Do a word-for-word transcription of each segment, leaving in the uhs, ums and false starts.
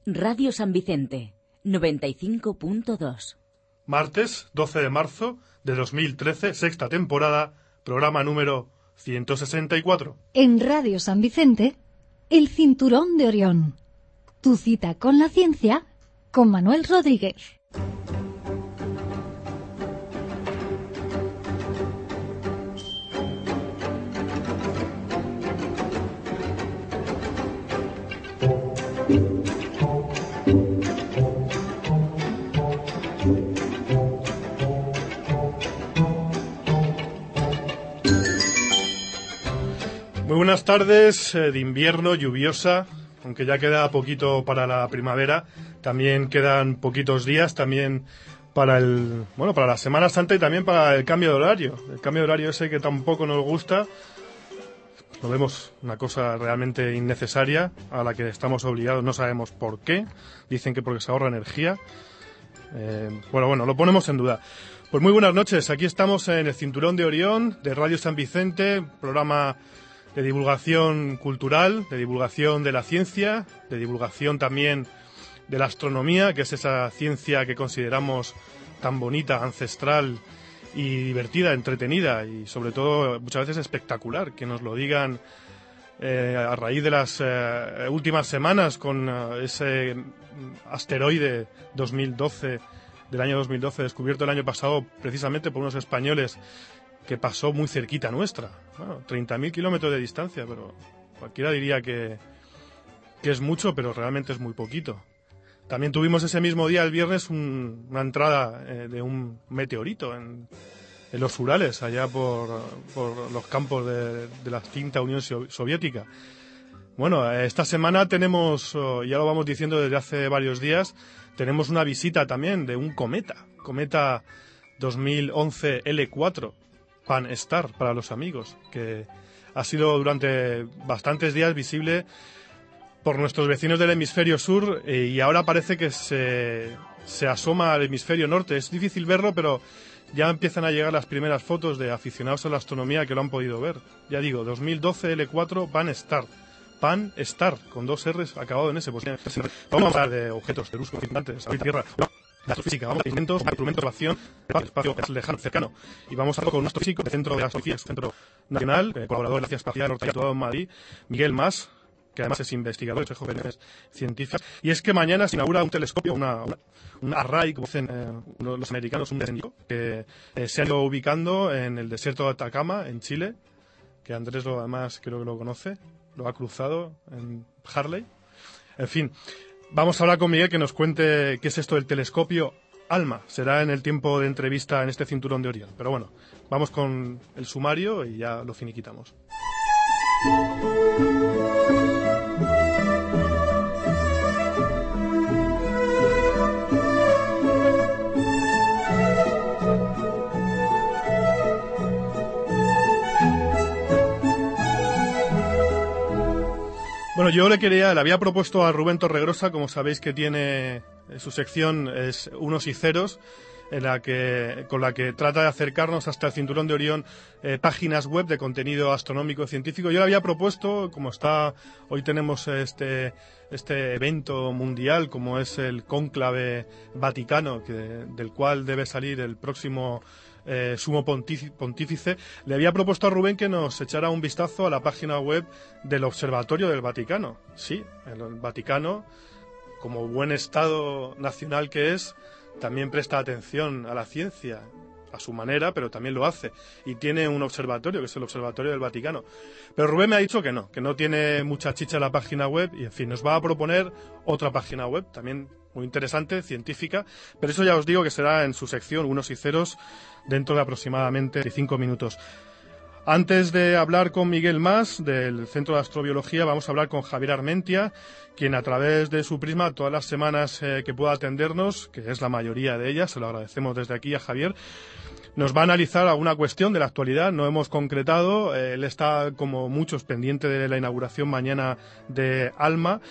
Radio San Vicente, noventa y cinco punto dos. Martes doce de marzo de dos mil trece, sexta temporada, programa número ciento sesenta y cuatro. En Radio San Vicente, el Cinturón de Orión. Tu cita con la ciencia, con Manuel Rodríguez. Muy buenas tardes, eh, de invierno, lluviosa, aunque ya queda poquito para la primavera, también quedan poquitos días, también para el, bueno, para la Semana Santa y también para el cambio de horario, el cambio de horario ese que tampoco nos gusta, lo vemos una cosa realmente innecesaria a la que estamos obligados, no sabemos por qué, dicen que porque se ahorra energía, eh, bueno, bueno, lo ponemos en duda. Pues muy buenas noches, aquí estamos en el Cinturón de Orión de Radio San Vicente, programa de divulgación cultural, de divulgación de la ciencia, de divulgación también de la astronomía, que es esa ciencia que consideramos tan bonita, ancestral y divertida, entretenida y sobre todo muchas veces espectacular, que nos lo digan eh, a raíz de las eh, últimas semanas con uh, ese asteroide dos mil doce, del año dos mil doce, descubierto el año pasado precisamente por unos españoles, que pasó muy cerquita nuestra, bueno, treinta mil kilómetros de distancia, pero cualquiera diría que, que es mucho, pero realmente es muy poquito. También tuvimos ese mismo día, el viernes, un, una entrada eh, de un meteorito en, en los Urales, allá por, por los campos de, de la extinta Unión Soviética. Bueno, esta semana tenemos, ya lo vamos diciendo desde hace varios días, tenemos una visita también de un cometa, cometa dos mil once L cuatro, Pan-STARRS para los amigos, que ha sido durante bastantes días visible por nuestros vecinos del hemisferio sur eh, y ahora parece que se, se asoma al hemisferio norte. Es difícil verlo, pero ya empiezan a llegar las primeras fotos de aficionados a la astronomía que lo han podido ver. Ya digo, dos mil doce L cuatro Pan-STARRS. Pan-STARRS, con dos R's acabado en S. Pues, vamos a hablar de objetos terrestres gigantes, a Tierra. La astrofísica, vamos a instrumentos, instrumentos de observación del espacio lejano, cercano. Y vamos a hablar con un astrofísico del Centro de Astrofísica, Centro Nacional, eh, colaborador de la Agencia Espacial Norteamericana en Madrid, Miguel Mas, que además es investigador de jóvenes científicas. Y es que mañana se inaugura un telescopio, una, una, un array, como dicen eh, los americanos, un descendido, que eh, se ha ido ubicando en el desierto de Atacama, en Chile, que Andrés lo, además creo que lo conoce, lo ha cruzado en Harley. En fin. Vamos a hablar con Miguel que nos cuente qué es esto del telescopio ALMA. Será en el tiempo de entrevista en este Cinturón de Orión. Pero bueno, vamos con el sumario y ya lo finiquitamos. Bueno, yo le quería, le había propuesto a Rubén Torregrosa, como sabéis que tiene su sección es Unos y Ceros, en la que, con la que trata de acercarnos hasta el Cinturón de Orión eh, páginas web de contenido astronómico científico. Yo le había propuesto, como está, hoy tenemos este, este evento mundial, como es el Cónclave Vaticano, que, del cual debe salir el próximo Eh, sumo pontífice, le había propuesto a Rubén que nos echara un vistazo a la página web del Observatorio del Vaticano. Sí, el Vaticano, como buen Estado nacional que es, también presta atención a la ciencia, a su manera, pero también lo hace. Y tiene un observatorio, que es el Observatorio del Vaticano. Pero Rubén me ha dicho que no, que no tiene mucha chicha la página web y, en fin, nos va a proponer otra página web, también muy interesante, científica, pero eso ya os digo que será en su sección Unos y Ceros dentro de aproximadamente cinco minutos. Antes de hablar con Miguel Mas, del Centro de Astrobiología, vamos a hablar con Javier Armentia, quien a través de su prisma, todas las semanas eh, que pueda atendernos, que es la mayoría de ellas, se lo agradecemos desde aquí a Javier, nos va a analizar alguna cuestión de la actualidad. No hemos concretado, eh, él está, como muchos, pendiente de la inauguración mañana de ALMA,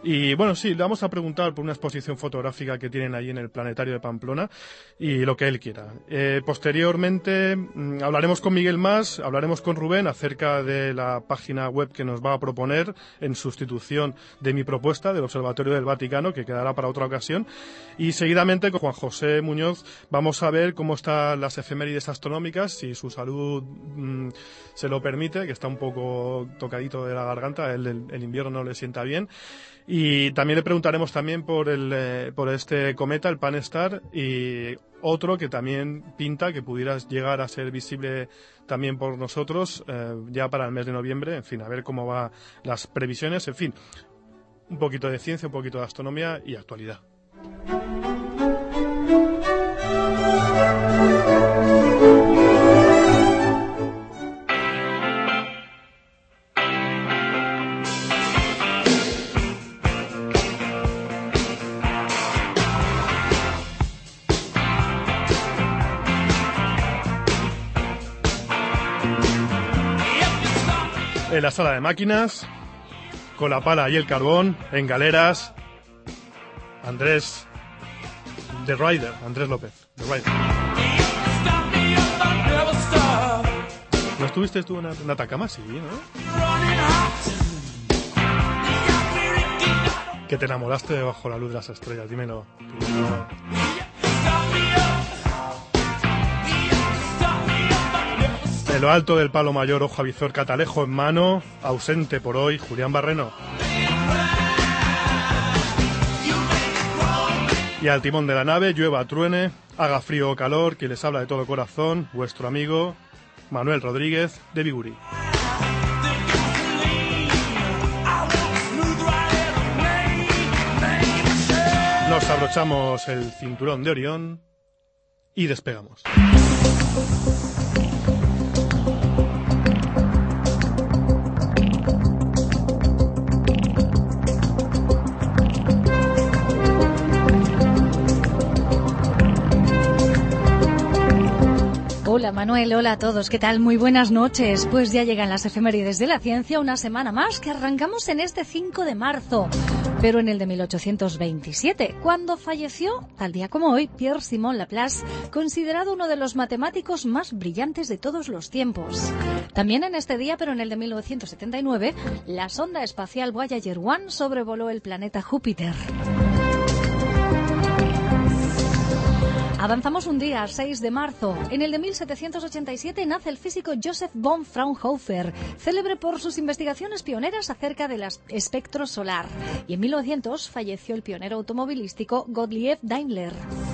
Y bueno, sí, le vamos a preguntar por una exposición fotográfica que tienen ahí en el Planetario de Pamplona y lo que él quiera. Eh, posteriormente mmm, hablaremos con Miguel Mas, hablaremos con Rubén acerca de la página web que nos va a proponer en sustitución de mi propuesta del Observatorio del Vaticano, que quedará para otra ocasión. Y seguidamente con Juan José Muñoz vamos a ver cómo están las efemérides astronómicas, si su salud mmm, se lo permite, que está un poco tocadito de la garganta, el, el, el invierno no le sienta bien. Y también le preguntaremos también por el eh, por este cometa, el Pan-STARRS, y otro que también pinta que pudiera llegar a ser visible también por nosotros eh, ya para el mes de noviembre. En fin, a ver cómo van las previsiones. En fin, un poquito de ciencia, un poquito de astronomía y actualidad. En la sala de máquinas, con la pala y el carbón, en galeras, Andrés The Rider, Andrés López, The Rider. ¿No estuviste tú en, en Atacama? Sí, ¿no? Que te enamoraste bajo la luz de las estrellas, dímelo. dímelo. En lo alto del palo mayor, ojo avizor, catalejo en mano, ausente por hoy, Julián Barreno. Y al timón de la nave, llueva, truene, haga frío o calor, quien les habla de todo corazón, vuestro amigo Manuel Rodríguez de Biguri. Nos abrochamos el cinturón de Orión y despegamos. Hola Manuel, hola a todos, ¿qué tal? Muy buenas noches. Pues ya llegan las efemérides de la ciencia, una semana más que arrancamos en este cinco de marzo, pero en el de mil ochocientos veintisiete, cuando falleció, tal día como hoy, Pierre-Simon Laplace, considerado uno de los matemáticos más brillantes de todos los tiempos. También en este día, pero en el de mil novecientos setenta y nueve, la sonda espacial Voyager uno sobrevoló el planeta Júpiter. Avanzamos un día, seis de marzo. En el de mil setecientos ochenta y siete nace el físico Joseph von Fraunhofer, célebre por sus investigaciones pioneras acerca del espectro solar. Y en mil novecientos falleció el pionero automovilístico Gottlieb Daimler.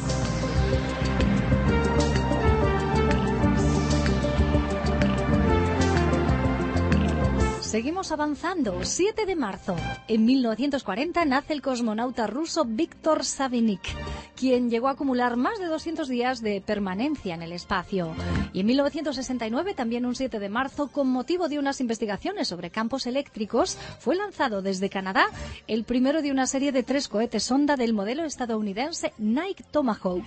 Seguimos avanzando. siete de marzo. En mil novecientos cuarenta nace el cosmonauta ruso Viktor Savinik, quien llegó a acumular más de doscientos días de permanencia en el espacio. Y en mil novecientos sesenta y nueve, también un siete de marzo, con motivo de unas investigaciones sobre campos eléctricos, fue lanzado desde Canadá el primero de una serie de tres cohetes sonda del modelo estadounidense Nike Tomahawk.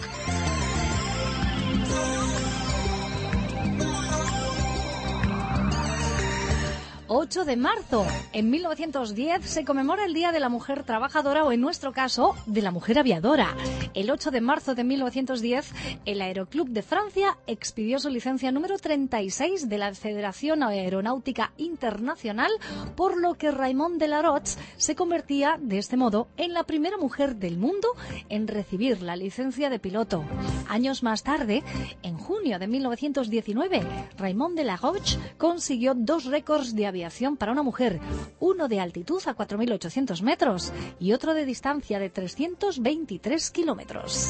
ocho de marzo. En mil novecientos diez se conmemora el Día de la Mujer Trabajadora, o en nuestro caso, de la Mujer Aviadora. El ocho de marzo de mil novecientos diez, el Aeroclub de Francia expidió su licencia número treinta y seis de la Federación Aeronáutica Internacional, por lo que Raymond Delaroche se convertía, de este modo, en la primera mujer del mundo en recibir la licencia de piloto. Años más tarde, en junio de mil novecientos diecinueve, Raymond Delaroche consiguió dos récords de aviación para una mujer, uno de altitud a cuatro mil ochocientos metros y otro de distancia de trescientos veintitrés kilómetros.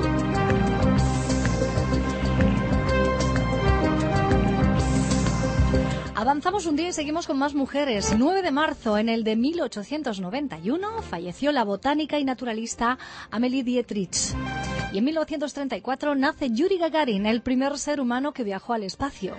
Avanzamos un día y seguimos con más mujeres. nueve de marzo, en el de mil ochocientos noventa y uno, falleció la botánica y naturalista Amélie Dietrich. Y en mil novecientos treinta y cuatro nace Yuri Gagarin, el primer ser humano que viajó al espacio.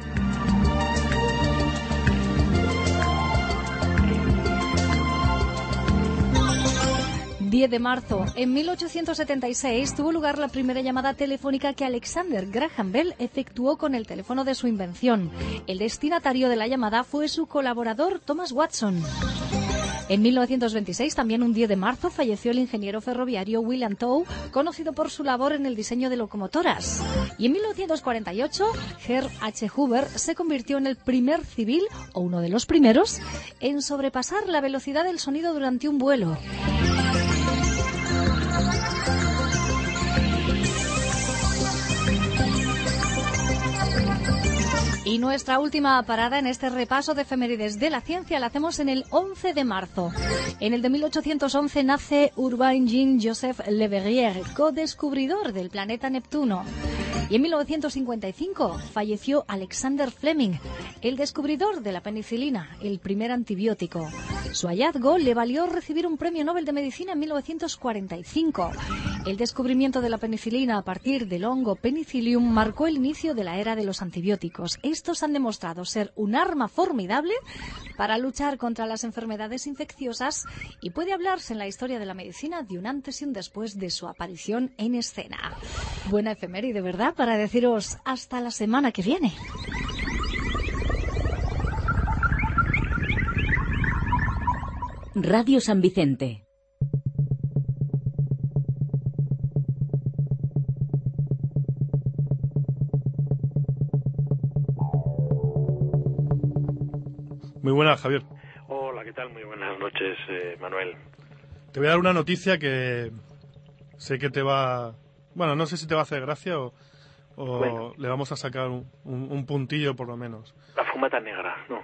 diez de marzo. En mil ochocientos setenta y seis tuvo lugar la primera llamada telefónica que Alexander Graham Bell efectuó con el teléfono de su invención. El destinatario de la llamada fue su colaborador Thomas Watson. En mil novecientos veintiséis, también un diez de marzo, falleció el ingeniero ferroviario William Towe, conocido por su labor en el diseño de locomotoras. Y en mil novecientos cuarenta y ocho, Herb H. Hoover se convirtió en el primer civil, o uno de los primeros, en sobrepasar la velocidad del sonido durante un vuelo. Y nuestra última parada en este repaso de efemérides de la ciencia la hacemos en el once de marzo. En el de mil ochocientos once nace Urbain Jean-Joseph Le Verrier, codescubridor del planeta Neptuno. Y en mil novecientos cincuenta y cinco falleció Alexander Fleming, el descubridor de la penicilina, el primer antibiótico. Su hallazgo le valió recibir un premio Nobel de Medicina en mil novecientos cuarenta y cinco. El descubrimiento de la penicilina a partir del hongo Penicillium marcó el inicio de la era de los antibióticos. Estos han demostrado ser un arma formidable para luchar contra las enfermedades infecciosas y puede hablarse en la historia de la medicina de un antes y un después de su aparición en escena. Buena efeméride, ¿verdad? Para deciros hasta la semana que viene. Radio San Vicente. Muy buenas, Javier. Hola, ¿qué tal? Muy buenas noches, eh, Manuel. Te voy a dar una noticia que sé que te va... Bueno, no sé si te va a hacer gracia o, o bueno, le vamos a sacar un, un, un puntillo por lo menos. La fumata negra, ¿no?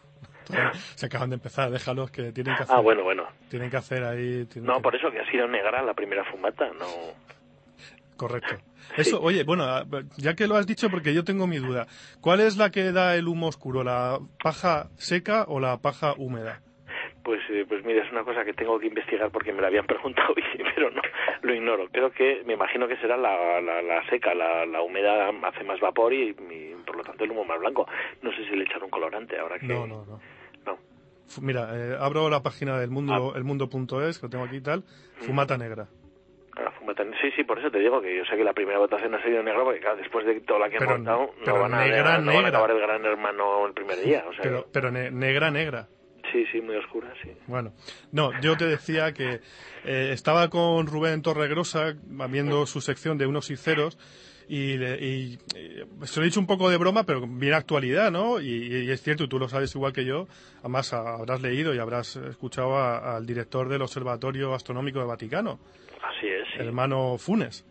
Se acaban de empezar, déjalos que tienen que hacer... Ah, bueno, bueno. Tienen que hacer ahí... No, que... por eso que ha sido negra la primera fumata, no... Correcto. Eso, sí. Oye, bueno, ya que lo has dicho, porque yo tengo mi duda. ¿Cuál es la que da el humo oscuro, la paja seca o la paja húmeda? Pues, eh, pues mira, es una cosa que tengo que investigar porque me la habían preguntado, pero no, lo ignoro. Creo que, me imagino que será la, la, la seca, la, la húmeda hace más vapor y, y por lo tanto el humo más blanco. No sé si le echan un colorante ahora que... No, no, no. No. Mira, eh, abro la página del mundo, ah. elmundo punto es, que lo tengo aquí y tal, fumata negra. La fumata, sí, sí, por eso te digo que yo sé que la primera votación ha sido negra, porque claro, después de toda la que pero, han montado, pero no, van a, negra, no negra. van a acabar el Gran Hermano el primer día. O sea, pero pero ne negra, negra. Sí, sí, muy oscura, sí. Bueno, no, yo te decía que eh, estaba con Rubén Torregrosa viendo su sección de unos y ceros y, le, y, y se lo he dicho un poco de broma, pero bien actualidad, ¿no? Y, y es cierto, y tú lo sabes igual que yo, además habrás leído y habrás escuchado a, al director del Observatorio Astronómico del Vaticano. Así es, sí. El hermano Funes.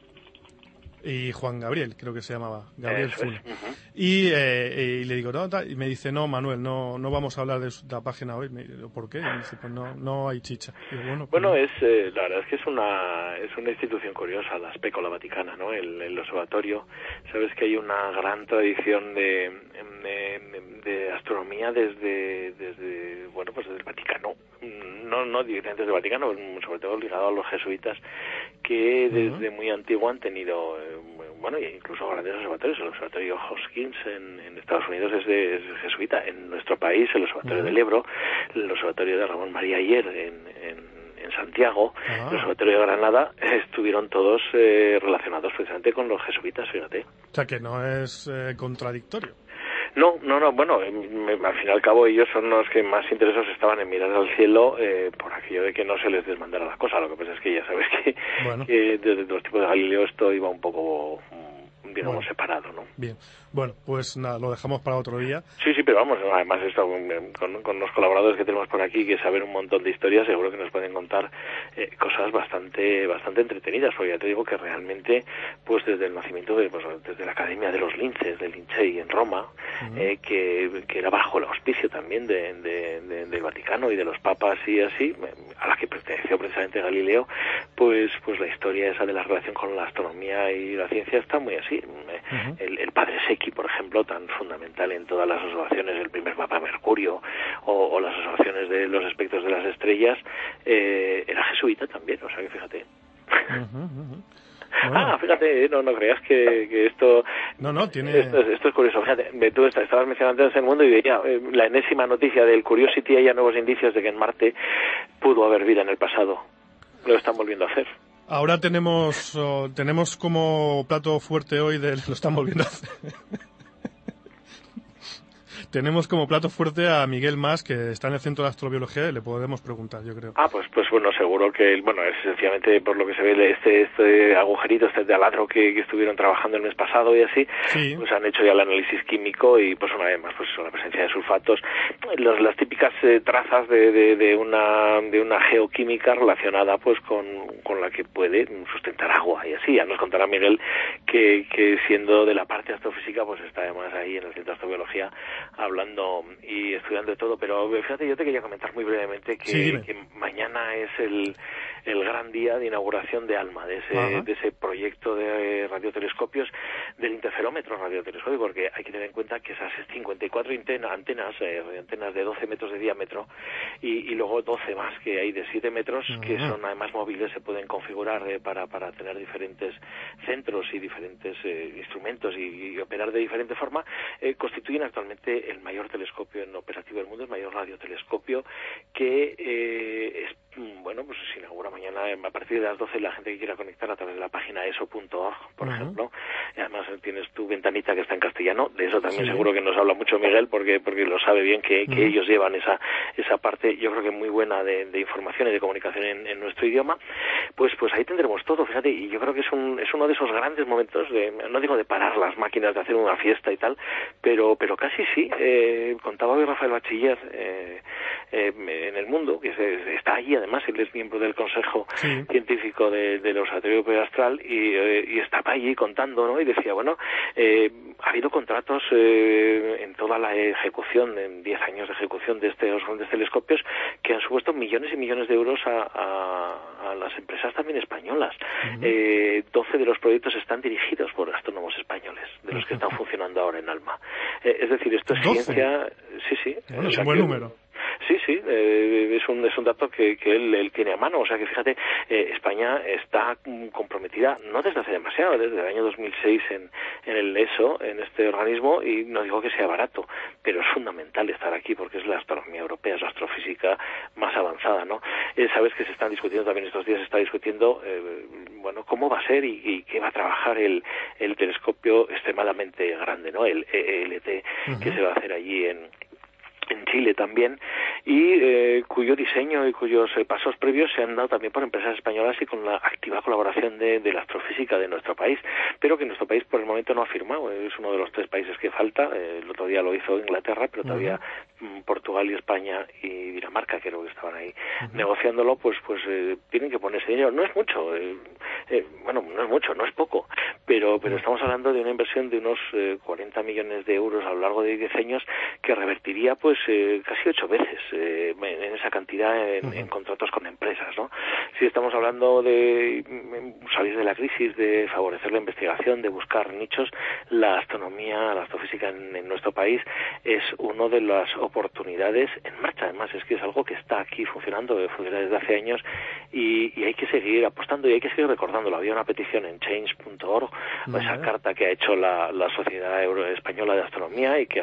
Y Juan Gabriel, creo que se llamaba, Gabriel Eso Funes. Es. Uh-huh. Y, eh, y le digo, no, y me dice, no, Manuel, no no vamos a hablar de la página hoy. Me digo, ¿por qué? Y me dice, pues no, no hay chicha. Y digo, bueno, pues bueno no. es eh, la verdad es que es una es una institución curiosa, la Spécola Vaticana, ¿no? El, el observatorio. Sabes que hay una gran tradición de, de, de astronomía desde, desde, bueno, pues desde el Vaticano. No, no directamente desde el Vaticano, sobre todo ligado a los jesuitas, que desde uh-huh. muy antiguo han tenido... Eh, bueno, incluso grandes observatorios. El observatorio Hoskins en, en Estados Unidos es, de, es jesuita. En nuestro país, el observatorio uh-huh. del Ebro, el observatorio de Ramón María Ayer en, en, en Santiago, uh-huh. el observatorio de Granada, estuvieron todos eh, relacionados precisamente con los jesuitas, fíjate. O sea, que no es eh, contradictorio. No, no, no, bueno, me, al fin y al cabo ellos son los que más interesados estaban en mirar al cielo eh, por aquello de que no se les desmandara las cosas. Lo que pasa es que ya sabes que, bueno. que desde los tipos de Galileo esto iba un poco, digamos, bueno. separado, ¿no? Bien, bueno, pues nada, lo dejamos para otro día. Sí, sí, pero vamos, además esto, con, con los colaboradores que tenemos por aquí, que saben un montón de historias, seguro que nos pueden contar eh, cosas bastante bastante entretenidas, porque ya te digo que realmente, pues desde el nacimiento, de pues, desde la Academia de los Linces, del Lincei en Roma, uh-huh. eh, que, que era bajo el auspicio también de, de, de, del Vaticano y de los papas y así, a la que perteneció precisamente Galileo, pues pues la historia esa de la relación con la astronomía y la ciencia está muy así. Uh-huh. El, el padre Secchi, por ejemplo, tan fundamental en todas las observaciones del primer mapa Mercurio o, o las observaciones de los espectros de las estrellas, eh, era jesuita también, o sea que fíjate. Uh-huh, uh-huh. Bueno. Ah, fíjate, no no creas que, que esto, no, no, tiene... esto, esto es curioso. Fíjate, tú estabas mencionando antes el mundo y veía eh, la enésima noticia del Curiosity, hay nuevos indicios de que en Marte pudo haber vida en el pasado. Lo están volviendo a hacer. Ahora tenemos oh, tenemos como plato fuerte hoy de lo están volviendo a hacer. tenemos como plato fuerte a Miguel Mas, que está en el Centro de Astrobiología, y le podemos preguntar, yo creo. Ah, pues pues bueno, seguro que, bueno, es sencillamente por lo que se ve este este agujerito, este taladro que, que estuvieron trabajando el mes pasado y así, sí. Pues han hecho ya el análisis químico y pues una vez más, pues la presencia de sulfatos, los, las típicas eh, trazas de, de, de una de una geoquímica relacionada pues con, con la que puede sustentar agua y así. Ya nos contará Miguel que, que siendo de la parte astrofísica, pues está además ahí en el Centro de Astrobiología hablando y estudiando de todo, pero fíjate, yo te quería comentar muy brevemente que, sí, que mañana es el, el gran día de inauguración de ALMA, de ese, de ese proyecto de radiotelescopios, del interferómetro radiotelescopio, porque hay que tener en cuenta que esas cincuenta y cuatro antenas, antenas, eh, antenas de doce metros de diámetro y, y luego doce más que hay de siete metros, uh-huh. que son además móviles, se pueden configurar eh, para, para tener diferentes centros y diferentes eh, instrumentos y, y operar de diferente forma, eh, constituyen actualmente el mayor telescopio en operativo del mundo, el mayor radiotelescopio que eh, es, bueno, pues se inaugura mañana a partir de las doce, la gente que quiera conectar a través de la página eso punto org, por uh-huh. ejemplo. Y además tienes tu ventanita que está en castellano, de eso también sí. seguro que nos habla mucho Miguel, porque porque lo sabe bien que, que uh-huh. ellos llevan esa esa parte, yo creo que muy buena de, de información y de comunicación en, en nuestro idioma. Pues pues ahí tendremos todo, fíjate, y yo creo que es un es uno de esos grandes momentos, de, no digo de parar las máquinas, de hacer una fiesta y tal, pero pero casi sí. Eh, contaba hoy Rafael Bachiller eh, eh, en El Mundo, que se, está allí además, él es miembro del Consejo sí. Científico de, del Observatorio Astral y, eh, y estaba allí contando, ¿no? Y decía, bueno, eh, ha habido contratos eh, en toda la ejecución, en diez años de ejecución de estos grandes telescopios, que han supuesto millones y millones de euros a, a, a las empresas también españolas. Uh-huh. eh, doce de los proyectos están dirigidos por astrónomos españoles, de los que están funcionando ahora en ALMA. Eh, es decir, esto es doce. Ciencia... Sí, sí. Bueno, es un buen número. Sí, sí, eh, es un es un dato que, que él, él tiene a mano. O sea que fíjate, eh, España está comprometida, no desde hace demasiado, desde el año dos mil seis en, en el ESO, en este organismo, y no digo que sea barato, pero es fundamental estar aquí porque es la astronomía europea, es la astrofísica más avanzada, ¿no? Eh, sabes que se están discutiendo también estos días, se está discutiendo, eh, bueno, cómo va a ser y, y qué va a trabajar el, el telescopio extremadamente grande, ¿no? El E L T, uh-huh. que se va a hacer allí en en Chile también, y eh, cuyo diseño y cuyos eh, pasos previos se han dado también por empresas españolas y con la activa colaboración de, de la astrofísica de nuestro país, pero que nuestro país por el momento no ha firmado. Es uno de los tres países que falta. Eh, el otro día lo hizo Inglaterra, pero todavía uh-huh. Portugal y España y Dinamarca, creo que estaban ahí uh-huh. negociándolo, pues pues eh, tienen que ponerse dinero. No es mucho, eh, eh, bueno, no es mucho, no es poco, pero pero estamos hablando de una inversión de unos eh, cuarenta millones de euros a lo largo de diez años que revertiría pues Eh, casi ocho veces eh, en esa cantidad en, uh-huh. en contratos con empresas, ¿no? Si estamos hablando de salir de la crisis, de favorecer la investigación, de buscar nichos, la astronomía, la astrofísica en, en nuestro país es una de las oportunidades en marcha. Además, es que es algo que está aquí funcionando, funciona desde hace años y, y hay que seguir apostando y hay que seguir recordándolo. Había una petición en change punto org, uh-huh. esa carta que ha hecho la, la Sociedad Euro Española de Astronomía y que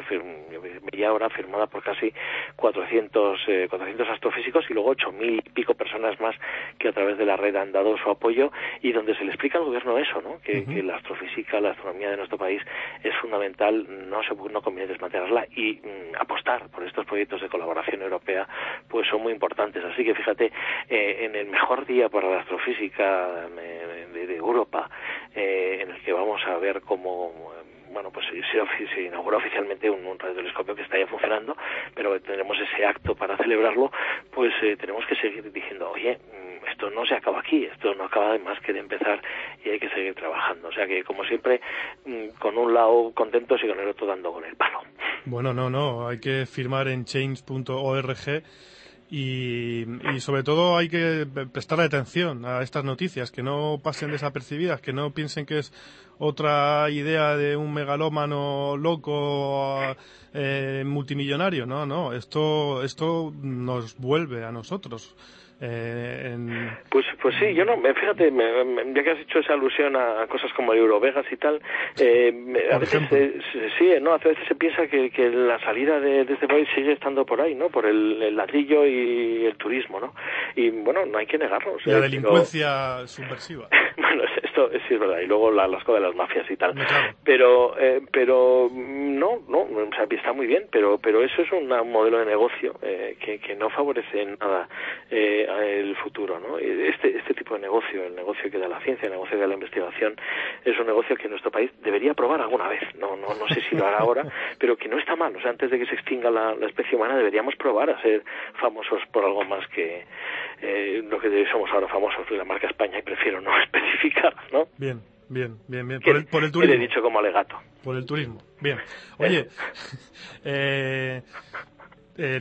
ya ahora firmada por casi cuatrocientos, eh, cuatrocientos astrofísicos y luego ocho mil y pico personas más que a través de la red han dado su apoyo y donde se le explica al gobierno eso, ¿no? Que, uh-huh. que la astrofísica, la astronomía de nuestro país es fundamental, no se no conviene desmantelarla y mm, apostar por estos proyectos de colaboración europea pues son muy importantes. Así que fíjate, eh, en el mejor día para la astrofísica eh, de, de Europa, eh, en el que vamos a ver cómo bueno, pues se, se inaugura oficialmente un, un radiotelescopio que está ya funcionando, pero tenemos ese acto para celebrarlo, pues eh, tenemos que seguir diciendo, oye, esto no se acaba aquí, esto no acaba de más que de empezar y hay que seguir trabajando. O sea que, como siempre, con un lado contentos y con el otro dando con el palo. Bueno, no, no, hay que firmar en change punto org. Y, y sobre todo hay que prestar atención a estas noticias, que no pasen desapercibidas, que no piensen que es otra idea de un megalómano loco eh, multimillonario. No, no, esto esto nos vuelve a nosotros. Eh, en... Pues pues sí, yo no, fíjate, me, me, ya que has hecho esa alusión a, a cosas como el Eurovegas y tal, eh, a veces eh, sí, no, a veces se piensa que, que la salida de, de este país sigue estando por ahí, ¿no? Por el, el ladrillo y el turismo, ¿no? Y bueno, no hay que negarlo. O sea, la delincuencia pero... subversiva. Bueno, es esto sí es verdad, y luego la, las cosas de las mafias y tal. Claro. Pero, eh, pero no, no, o sea, está muy bien, pero, pero eso es una, un modelo de negocio eh, que, que no favorece en nada eh, el futuro, ¿no? Este, este tipo de negocio, el negocio que da la ciencia, el negocio que da la investigación, es un negocio que nuestro país debería probar alguna vez. No, no, no sé si lo hará ahora, pero que no está mal. O sea, antes de que se extinga la, la especie humana, deberíamos probar a ser famosos por algo más que eh, lo que somos ahora famosos, la marca España, y prefiero no especificar, ¿no? Bien, bien, bien, bien. Por el, por el turismo. Le he dicho como alegato. Por el turismo. Bien. Oye, eh, eh,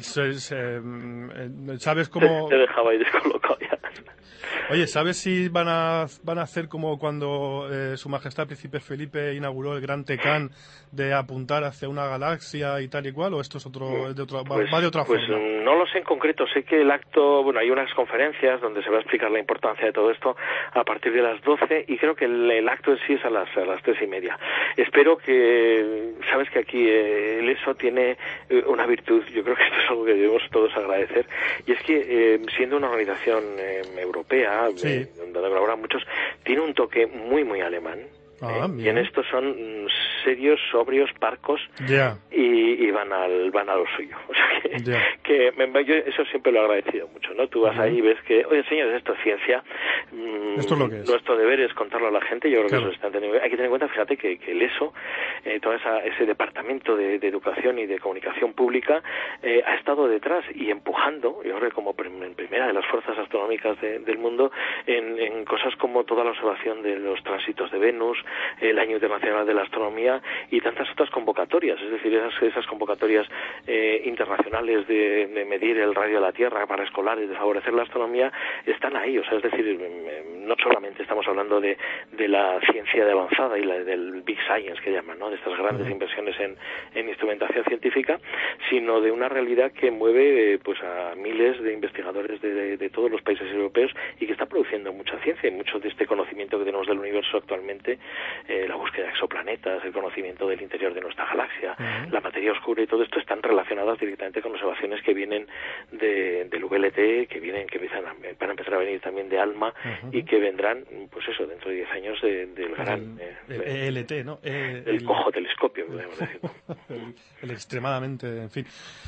¿sabes cómo...? Te dejaba ahí descolocado ya. Oye, ¿sabes si van a van a hacer como cuando eh, Su Majestad Príncipe Felipe inauguró el Gran Tecán, de apuntar hacia una galaxia y tal y cual, o esto es otro, es de otra, pues, va de otra pues forma? No lo sé en concreto, sé que el acto, bueno, hay unas conferencias donde se va a explicar la importancia de todo esto a partir de las doce, y creo que el, el acto en sí es a las, a las tres y media. Espero que, sabes que aquí eh, el ESO tiene eh, una virtud, yo creo que esto es algo que debemos todos agradecer, y es que eh, siendo una organización eh, europea, sí. eh, donde colaboran muchos, tiene un toque muy, muy alemán. Ah, ¿eh? Y en esto son serios, sobrios, parcos, yeah. y, y van al van a lo suyo. O sea que, yeah. que me, yo eso siempre lo he agradecido mucho, ¿no? Tú vas uh-huh. ahí y ves que, oye, señores, esto es ciencia. Mmm, esto es lo que es. Nuestro deber es contarlo a la gente. Yo creo claro. que eso está entendiendo. Hay que tener en cuenta, fíjate, que, que el ESO, eh, todo esa, ese departamento de, de educación y de comunicación pública, eh, ha estado detrás y empujando, yo creo que como en primera de las fuerzas astronómicas de, del mundo, en, en cosas como toda la observación de los tránsitos de Venus, el Año Internacional de la Astronomía y tantas otras convocatorias, es decir, esas, esas convocatorias eh, internacionales de, de medir el radio de la Tierra para escolares, de favorecer la astronomía, están ahí. O sea, es decir, no solamente estamos hablando de, de la ciencia de avanzada y la, del Big Science que llaman, ¿no? De estas grandes uh-huh. inversiones en, en instrumentación científica, sino de una realidad que mueve eh, pues a miles de investigadores de, de, de todos los países europeos y que está produciendo mucha ciencia y mucho de este conocimiento que tenemos del universo actualmente, eh, la búsqueda de exoplanetas, el conocimiento del interior de nuestra galaxia, uh-huh. la materia oscura y todo esto están relacionadas directamente con observaciones que vienen de, del V L T, que vienen, que empiezan a, van a empezar a venir también de ALMA uh-huh. y que vendrán, pues eso, dentro de diez años de, del gran... El, eh, el E L T, ¿no? Eh, el, el cojo telescopio, podemos decir. el, el extremadamente, en fin.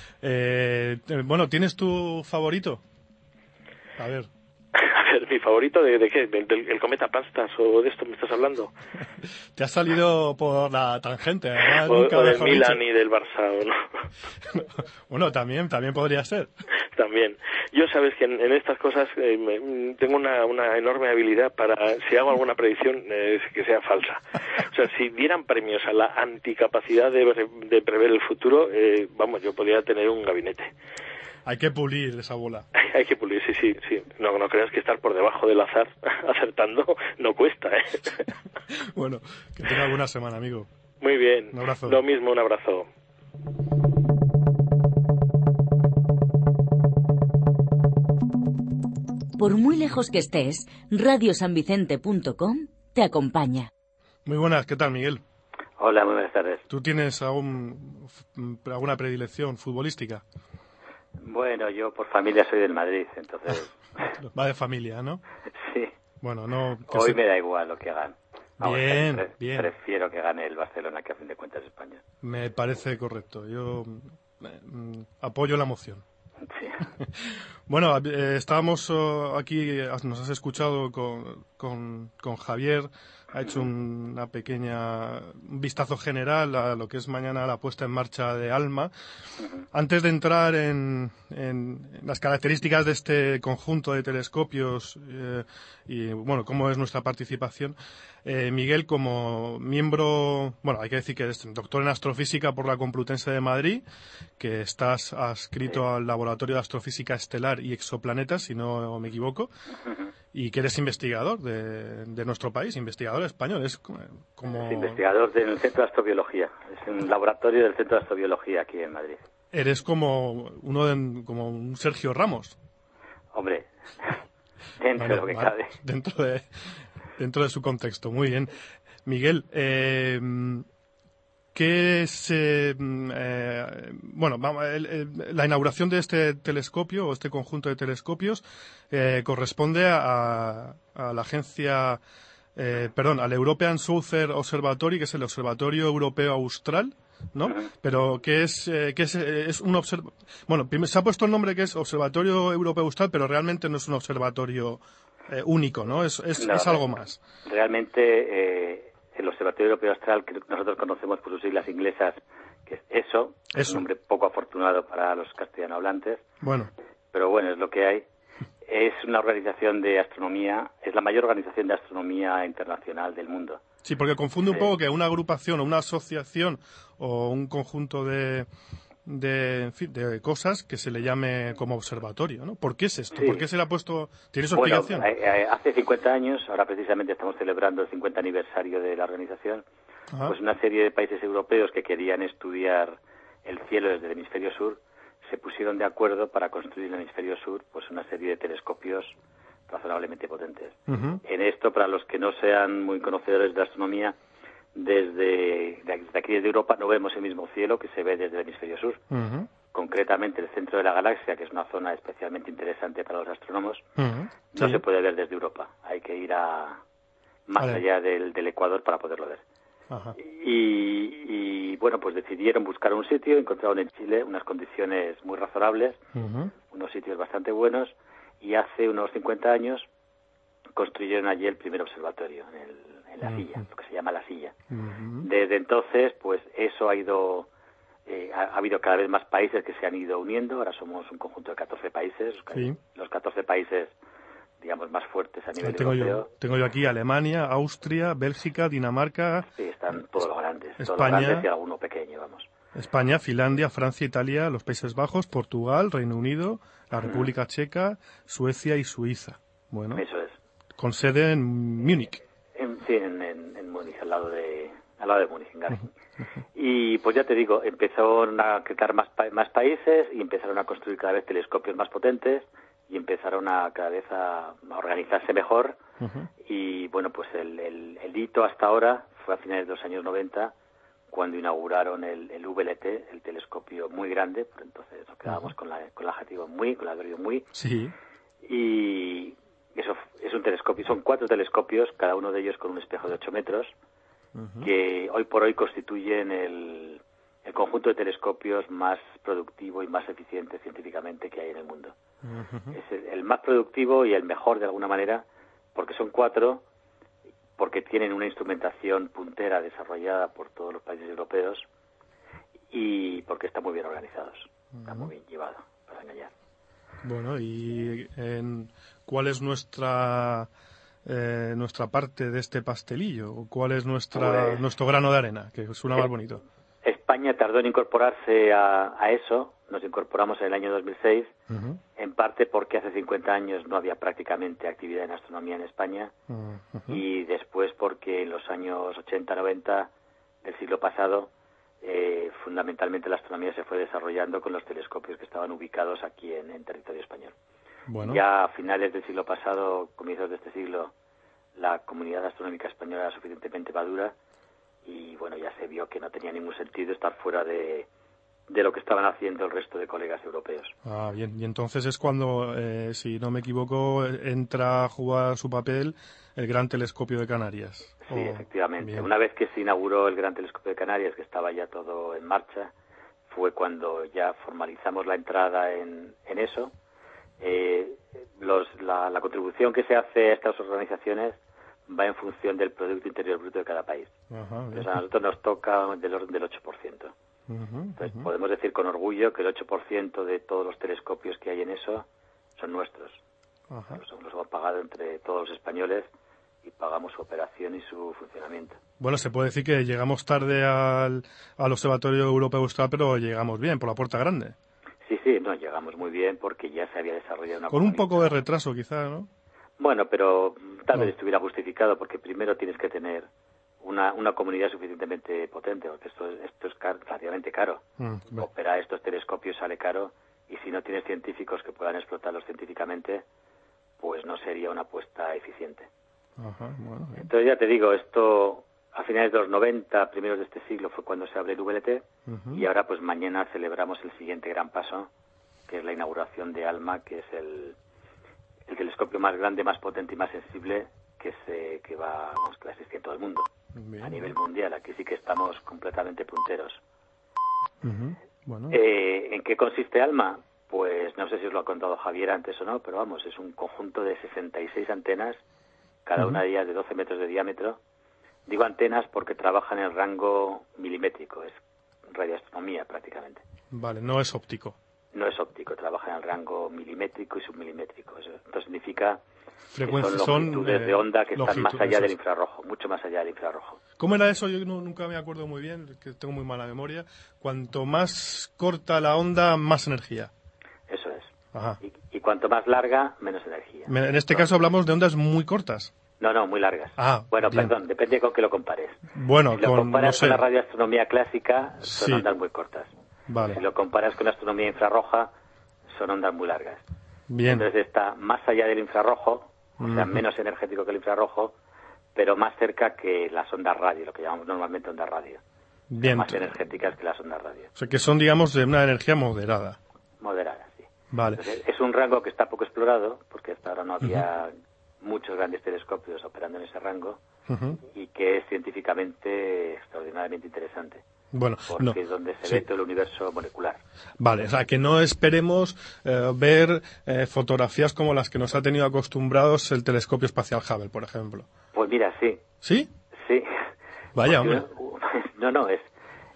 Eh, bueno, ¿tienes tu favorito? A ver. A ver, mi favorito, ¿de, de qué? ¿Del, del el cometa Pastas o de esto me estás hablando? Te has salido por la tangente, ¿verdad? O, Nunca o del Milan dicho. Y del Barça, ¿o no? Bueno, también, también podría ser. También. Yo sabes que en, en estas cosas eh, me, tengo una, una enorme habilidad para, si hago alguna predicción, eh, que sea falsa. O sea, si dieran premios a la anticapacidad de, de prever el futuro, eh, vamos, yo podría tener un gabinete. Hay que pulir esa bola. Hay que pulir, sí, sí, sí. No, no creas que estar por debajo del azar acertando no cuesta, ¿eh? Bueno, que tenga buena semana, amigo. Muy bien. Un abrazo. Lo mismo, un abrazo. Por muy lejos que estés, radio san vicente punto com te acompaña. Muy buenas, ¿qué tal, Miguel? Hola, muy buenas tardes. ¿Tú tienes algún, alguna predilección futbolística? Bueno, yo por familia soy del Madrid, entonces... Va de familia, ¿no? Sí. Bueno, no... Hoy se... me da igual lo que hagan. Vamos, bien, pre- bien. Prefiero que gane el Barcelona, que a fin de cuentas es España. Me parece correcto. Yo eh, apoyo la moción. Sí. Bueno, eh, estábamos uh, aquí, nos has escuchado con, con, con Javier, ha hecho un, una pequeña un vistazo general a lo que es mañana la puesta en marcha de ALMA. Antes de entrar en, en, en las características de este conjunto de telescopios eh, y, bueno, cómo es nuestra participación, eh, Miguel, como miembro, bueno, hay que decir que eres doctor en astrofísica por la Complutense de Madrid, que estás adscrito al Laboratorio de Astrofísica Estelar y Exoplanetas, si no me equivoco, y que eres investigador de, de nuestro país, investigador español. Es como... Sí, investigador del Centro de Astrobiología. Es un laboratorio del Centro de Astrobiología aquí en Madrid. Eres como uno de, como un Sergio Ramos. Hombre, dentro de lo que vale, cabe. Dentro de, dentro de su contexto. Muy bien. Miguel, eh, ¿qué es, eh, eh, bueno, vamos, el, el, la inauguración de este telescopio o este conjunto de telescopios eh, corresponde a, a la agencia eh, perdón, al European Southern Observatory, que es el Observatorio Europeo Austral, ¿no? Uh-huh. Pero que es, eh, que es, eh, es un observ... Bueno, se ha puesto el nombre que es Observatorio Europeo Austral, pero realmente no es un observatorio eh, único, ¿no? Es, es, no, es algo más. Realmente eh, el Observatorio Europeo Austral, que nosotros conocemos por sus siglas inglesas, que es ESO, Eso. Es un nombre poco afortunado para los castellano hablantes. Bueno. Pero bueno, es lo que hay. Es una organización de astronomía, es la mayor organización de astronomía internacional del mundo. Sí, porque confunde un poco que una agrupación o una asociación o un conjunto de, de, en fin, de cosas que se le llame como observatorio, ¿no? ¿Por qué es esto? Sí. ¿Por qué se le ha puesto...? ¿Tiene su bueno, explicación? Eh, eh, hace cincuenta años, ahora precisamente estamos celebrando el cincuenta aniversario de la organización, Ajá. pues una serie de países europeos que querían estudiar el cielo desde el hemisferio sur se pusieron de acuerdo para construir en el hemisferio sur pues una serie de telescopios razonablemente potentes. Uh-huh. En esto, para los que no sean muy conocedores de astronomía, desde, desde aquí desde Europa no vemos el mismo cielo que se ve desde el hemisferio sur. Uh-huh. Concretamente el centro de la galaxia, que es una zona especialmente interesante para los astrónomos, uh-huh. no sí. se puede ver desde Europa. Hay que ir a más vale. allá del, del Ecuador para poderlo ver. Ajá. Y, y bueno, pues decidieron buscar un sitio, encontraron en Chile unas condiciones muy razonables, uh-huh. unos sitios bastante buenos, y hace unos cincuenta años construyeron allí el primer observatorio, en, el, en la uh-huh. silla, lo que se llama la silla. Uh-huh. Desde entonces, pues eso ha ido, eh, ha, ha habido cada vez más países que se han ido uniendo, ahora somos un conjunto de catorce países, sí. los catorce países digamos más fuertes a nivel tengo europeo. Yo, tengo yo aquí Alemania, Austria, Bélgica, Dinamarca... Sí, están todos los grandes, España, todos los grandes y alguno pequeño, vamos. España, Finlandia, Francia, Italia, los Países Bajos, Portugal, Reino Unido, la República uh-huh. Checa, Suecia y Suiza. Bueno, eso es. Con sede en Múnich. En, sí, en, en, en Múnich, al lado de al lado de Múnich, en Garching. Uh-huh. Y pues ya te digo, empezaron a crear más, más países y empezaron a construir cada vez telescopios más potentes y empezaron a cada vez a, a organizarse mejor. Uh-huh. Y bueno, pues el, el, el hito hasta ahora fue a finales de los años noventa, cuando inauguraron el, el V L T, el telescopio muy grande, por entonces nos quedábamos uh-huh. con, la, con el adjetivo muy, con el adverbio muy. Sí. Y eso es un telescopio, son cuatro telescopios, cada uno de ellos con un espejo de ocho metros, uh-huh. que hoy por hoy constituyen el, el conjunto de telescopios más productivo y más eficiente científicamente que hay en el mundo. Uh-huh. Es el, el más productivo y el mejor de alguna manera, porque son cuatro, porque tienen una instrumentación puntera desarrollada por todos los países europeos y porque están muy bien organizados, uh-huh. está muy bien llevado, para engañar. Bueno, ¿y en cuál es nuestra eh, nuestra parte de este pastelillo? ¿Cuál es nuestra pues, nuestro grano de arena, que suena más bonito? España tardó en incorporarse a, a eso, nos incorporamos en el año dos mil seis, uh-huh. en parte porque hace cincuenta años no había prácticamente actividad en astronomía en España, uh-huh. y después porque en los años ochenta noventa del siglo pasado, eh, fundamentalmente la astronomía se fue desarrollando con los telescopios que estaban ubicados aquí en, en territorio español. Bueno. Ya a finales del siglo pasado, comienzos de este siglo, la comunidad astronómica española era suficientemente madura y bueno, ya se vio que no tenía ningún sentido estar fuera de, de lo que estaban haciendo el resto de colegas europeos. Ah, bien, y entonces es cuando, eh, si no me equivoco, entra a jugar su papel el Gran Telescopio de Canarias. Sí, oh, efectivamente. Bien. Una vez que se inauguró el Gran Telescopio de Canarias, que estaba ya todo en marcha, fue cuando ya formalizamos la entrada en, en eso. Eh, los, la, la contribución que se hace a estas organizaciones va en función del Producto Interior Bruto de cada país. Ajá, Entonces a nosotros nos toca del orden del ocho por ciento. Uh-huh, Entonces uh-huh. podemos decir con orgullo que el ocho por ciento de todos los telescopios que hay en eso son nuestros. Uh-huh. Los, los hemos pagado entre todos los españoles y pagamos su operación y su funcionamiento. Bueno, se puede decir que llegamos tarde al, al Observatorio Europeo Austral, pero llegamos bien, por la puerta grande. Sí, sí, no, llegamos muy bien porque ya se había desarrollado una Con un poco de retraso, quizá, ¿no? Bueno, pero tal no. vez estuviera justificado porque primero tienes que tener una, una comunidad suficientemente potente, porque esto, esto es car- relativamente caro. Mm, Operar estos telescopios sale caro y si no tienes científicos que puedan explotarlos científicamente, pues no sería una apuesta eficiente. Ajá, bueno, Entonces ya te digo, esto a finales de los noventa, primeros de este siglo, fue cuando se abre el V L T uh-huh. y ahora pues mañana celebramos el siguiente gran paso, que es la inauguración de ALMA, que es el, el telescopio más grande, más potente y más sensible que que se que va, vamos, que existe en todo el mundo. Bien. A nivel mundial, aquí sí que estamos completamente punteros. Uh-huh. Bueno. Eh, ¿En qué consiste ALMA? Pues no sé si os lo ha contado Javier antes o no, pero vamos, es un conjunto de sesenta y seis antenas, cada uh-huh. una de ellas de doce metros de diámetro. Digo antenas porque trabajan en el rango milimétrico, es radioastronomía prácticamente. Vale, no es óptico. No es óptico, trabaja en el rango milimétrico y submilimétrico. Eso, esto significa frecuencias, que son longitudes son, de onda que eh, están más allá del infrarrojo, mucho más allá del infrarrojo. ¿Cómo era eso? Yo no, nunca me acuerdo muy bien, que tengo muy mala memoria. Cuanto más corta la onda, más energía. Eso es. Ajá. Y, y cuanto más larga, menos energía. En este no. caso hablamos de ondas muy cortas. No, no, muy largas. Ah, bueno, bien. Perdón, depende con qué lo compares. Bueno, si lo con, comparas no sé. con la radioastronomía clásica, son sí. ondas muy cortas. Vale. Si lo comparas con la astronomía infrarroja, son ondas muy largas. Bien. Entonces está más allá del infrarrojo, o sea, uh-huh. menos energético que el infrarrojo, pero más cerca que las ondas radio, lo que llamamos normalmente ondas radio. Bien. Más energéticas que las ondas radio. O sea, que son, digamos, de una energía moderada. Moderada, sí. Vale. Entonces, es un rango que está poco explorado, porque hasta ahora no había uh-huh. muchos grandes telescopios operando en ese rango, uh-huh. y que es científicamente extraordinariamente interesante. Bueno, porque no. es donde se sí. ve todo el universo molecular. Vale, o sea, que no esperemos eh, ver eh, fotografías como las que nos ha tenido acostumbrados el telescopio espacial Hubble, por ejemplo. Pues mira, sí. ¿Sí? Sí. Vaya, porque, hombre. No, no, es,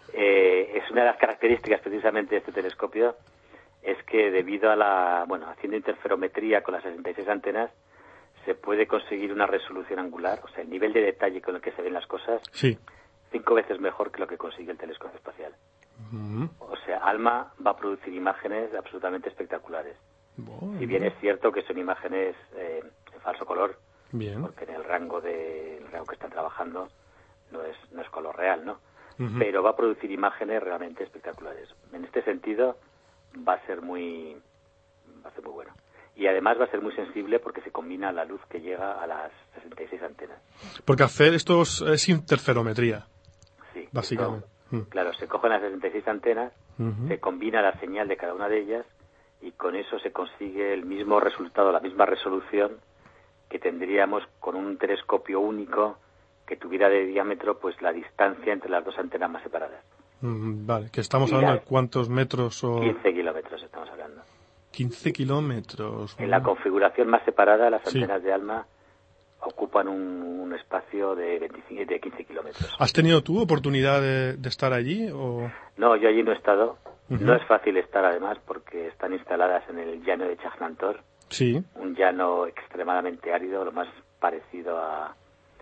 eh, es una de las características precisamente de este telescopio, es que debido a la, bueno, haciendo interferometría con las sesenta y seis antenas, se puede conseguir una resolución angular, o sea, el nivel de detalle con el que se ven las cosas, sí. cinco veces mejor que lo que consigue el telescopio espacial. Uh-huh. O sea, ALMA va a producir imágenes absolutamente espectaculares. Bueno. Si bien es cierto que son imágenes eh, en falso color, bien. porque en el rango de el rango que están trabajando no es no es color real, ¿no? Uh-huh. Pero va a producir imágenes realmente espectaculares. En este sentido va a ser muy va a ser muy bueno. Y además va a ser muy sensible porque se combina la luz que llega a las sesenta y seis antenas. Porque hacer esto es interferometría. Sí. Básicamente. Esto, mm. Claro, se cogen las sesenta y seis antenas, uh-huh. se combina la señal de cada una de ellas y con eso se consigue el mismo resultado, la misma resolución que tendríamos con un telescopio único que tuviera de diámetro pues la distancia entre las dos antenas más separadas. Mm, vale, que estamos y hablando la, de cuántos metros o... quince kilómetros estamos hablando. quince kilómetros. En la configuración más separada, las sí. antenas de ALMA ocupan un, un espacio de, veinticinco, de quince kilómetros. ¿Has tenido tú oportunidad de, de estar allí? O... No, yo allí no he estado. Uh-huh. No es fácil estar, además, porque están instaladas en el llano de Chajnantor. Sí. Un llano extremadamente árido, lo más parecido a,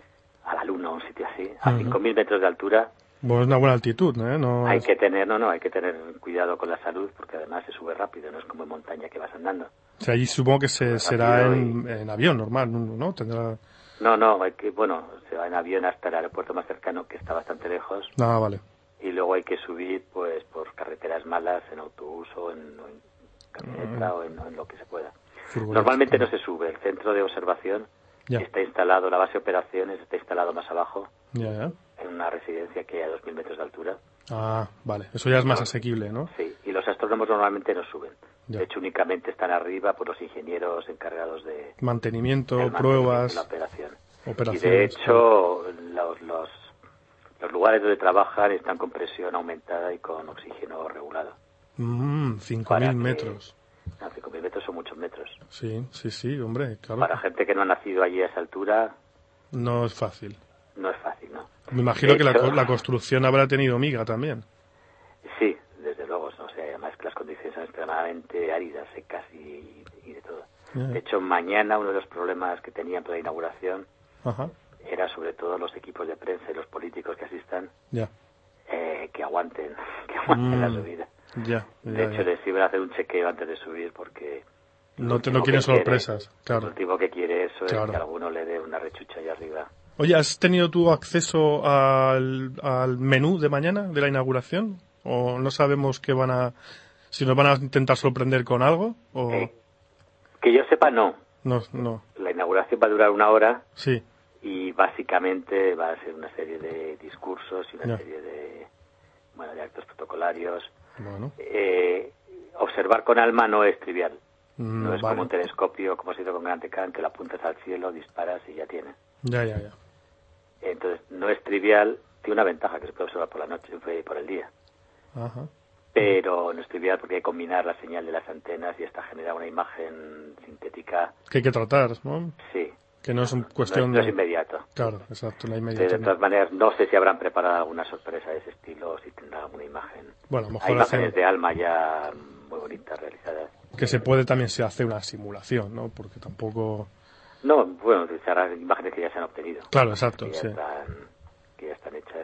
a la Luna, un sitio así, a uh-huh. cinco mil metros de altura. Bueno, es una buena altitud, ¿eh? No hay es... que tener, no, no, hay que tener cuidado con la salud, porque además se sube rápido, no es como en montaña que vas andando. O sea, allí supongo que se, será en, y... en avión normal, ¿no? Tendrá... No, no, hay que, bueno, se va en avión hasta el aeropuerto más cercano, que está bastante lejos. Ah, vale. Y luego hay que subir, pues, por carreteras malas, en autobús o en, o en camioneta uh-huh. o, en, o en lo que se pueda. Normalmente no se sube, el centro de observación ya. está instalado, la base de operaciones está instalado más abajo, ya, ya. en una residencia que hay a dos mil metros de altura. Ah, vale, eso ya es más asequible, ¿no? Sí, y los astrónomos normalmente no suben. Ya. De hecho, únicamente están arriba por los ingenieros encargados de... Mantenimiento, mantenimiento pruebas... de la operación. Operaciones. Y de hecho, los, los, los lugares donde trabajan están con presión aumentada y con oxígeno regulado. Mm, cinco mil metros. No, cinco mil metros son muchos metros. Sí, sí, sí, hombre, claro. Para gente que no ha nacido allí a esa altura... No es fácil. No es fácil, ¿no? Me imagino de que hecho, la, la construcción habrá tenido miga también. Sí, desde luego. O sea, además que las condiciones son extremadamente áridas, secas y, y de todo. Yeah. De hecho, mañana uno de los problemas que tenían para la inauguración Ajá. era sobre todo los equipos de prensa y los políticos que asistan yeah. eh, que aguanten, que aguanten mm, la subida. Yeah, yeah, de hecho, yeah. les iban a hacer un chequeo antes de subir porque... No, te, no quieren sorpresas, quiere, claro. El último que quiere eso claro. es que alguno le dé una rechucha allá arriba. Oye, ¿has tenido tú acceso al, al menú de mañana de la inauguración? ¿O no sabemos qué van a... si nos van a intentar sorprender con algo? O... Eh, que yo sepa, no. No, no. La inauguración va a durar una hora. Sí. Y básicamente va a ser una serie de discursos y una ya. serie de, bueno, de actos protocolarios. Bueno. Eh, observar con ALMA no es trivial. Mm, no es vale. como un telescopio, como se hizo con Gran Tecan, que la apuntas al cielo, disparas y ya tiene. Ya, ya, ya. Entonces, no es trivial, tiene una ventaja, que se puede observar por la noche y por el día. Ajá. Pero no es trivial porque hay que combinar la señal de las antenas y hasta generar una imagen sintética. Que hay que tratar, ¿no? Sí. Que no es una cuestión... No es, no es inmediato. Claro, exacto, la inmediata. De todas maneras, no sé si habrán preparado alguna sorpresa de ese estilo, si tendrá alguna imagen. Bueno, a lo mejor hay imágenes hacen... de ALMA ya muy bonitas realizadas. Que se puede también se hace una simulación, ¿no? Porque tampoco... No, bueno, se harán imágenes que ya se han obtenido. Claro, exacto, que ya sí. Están, que ya están hechas.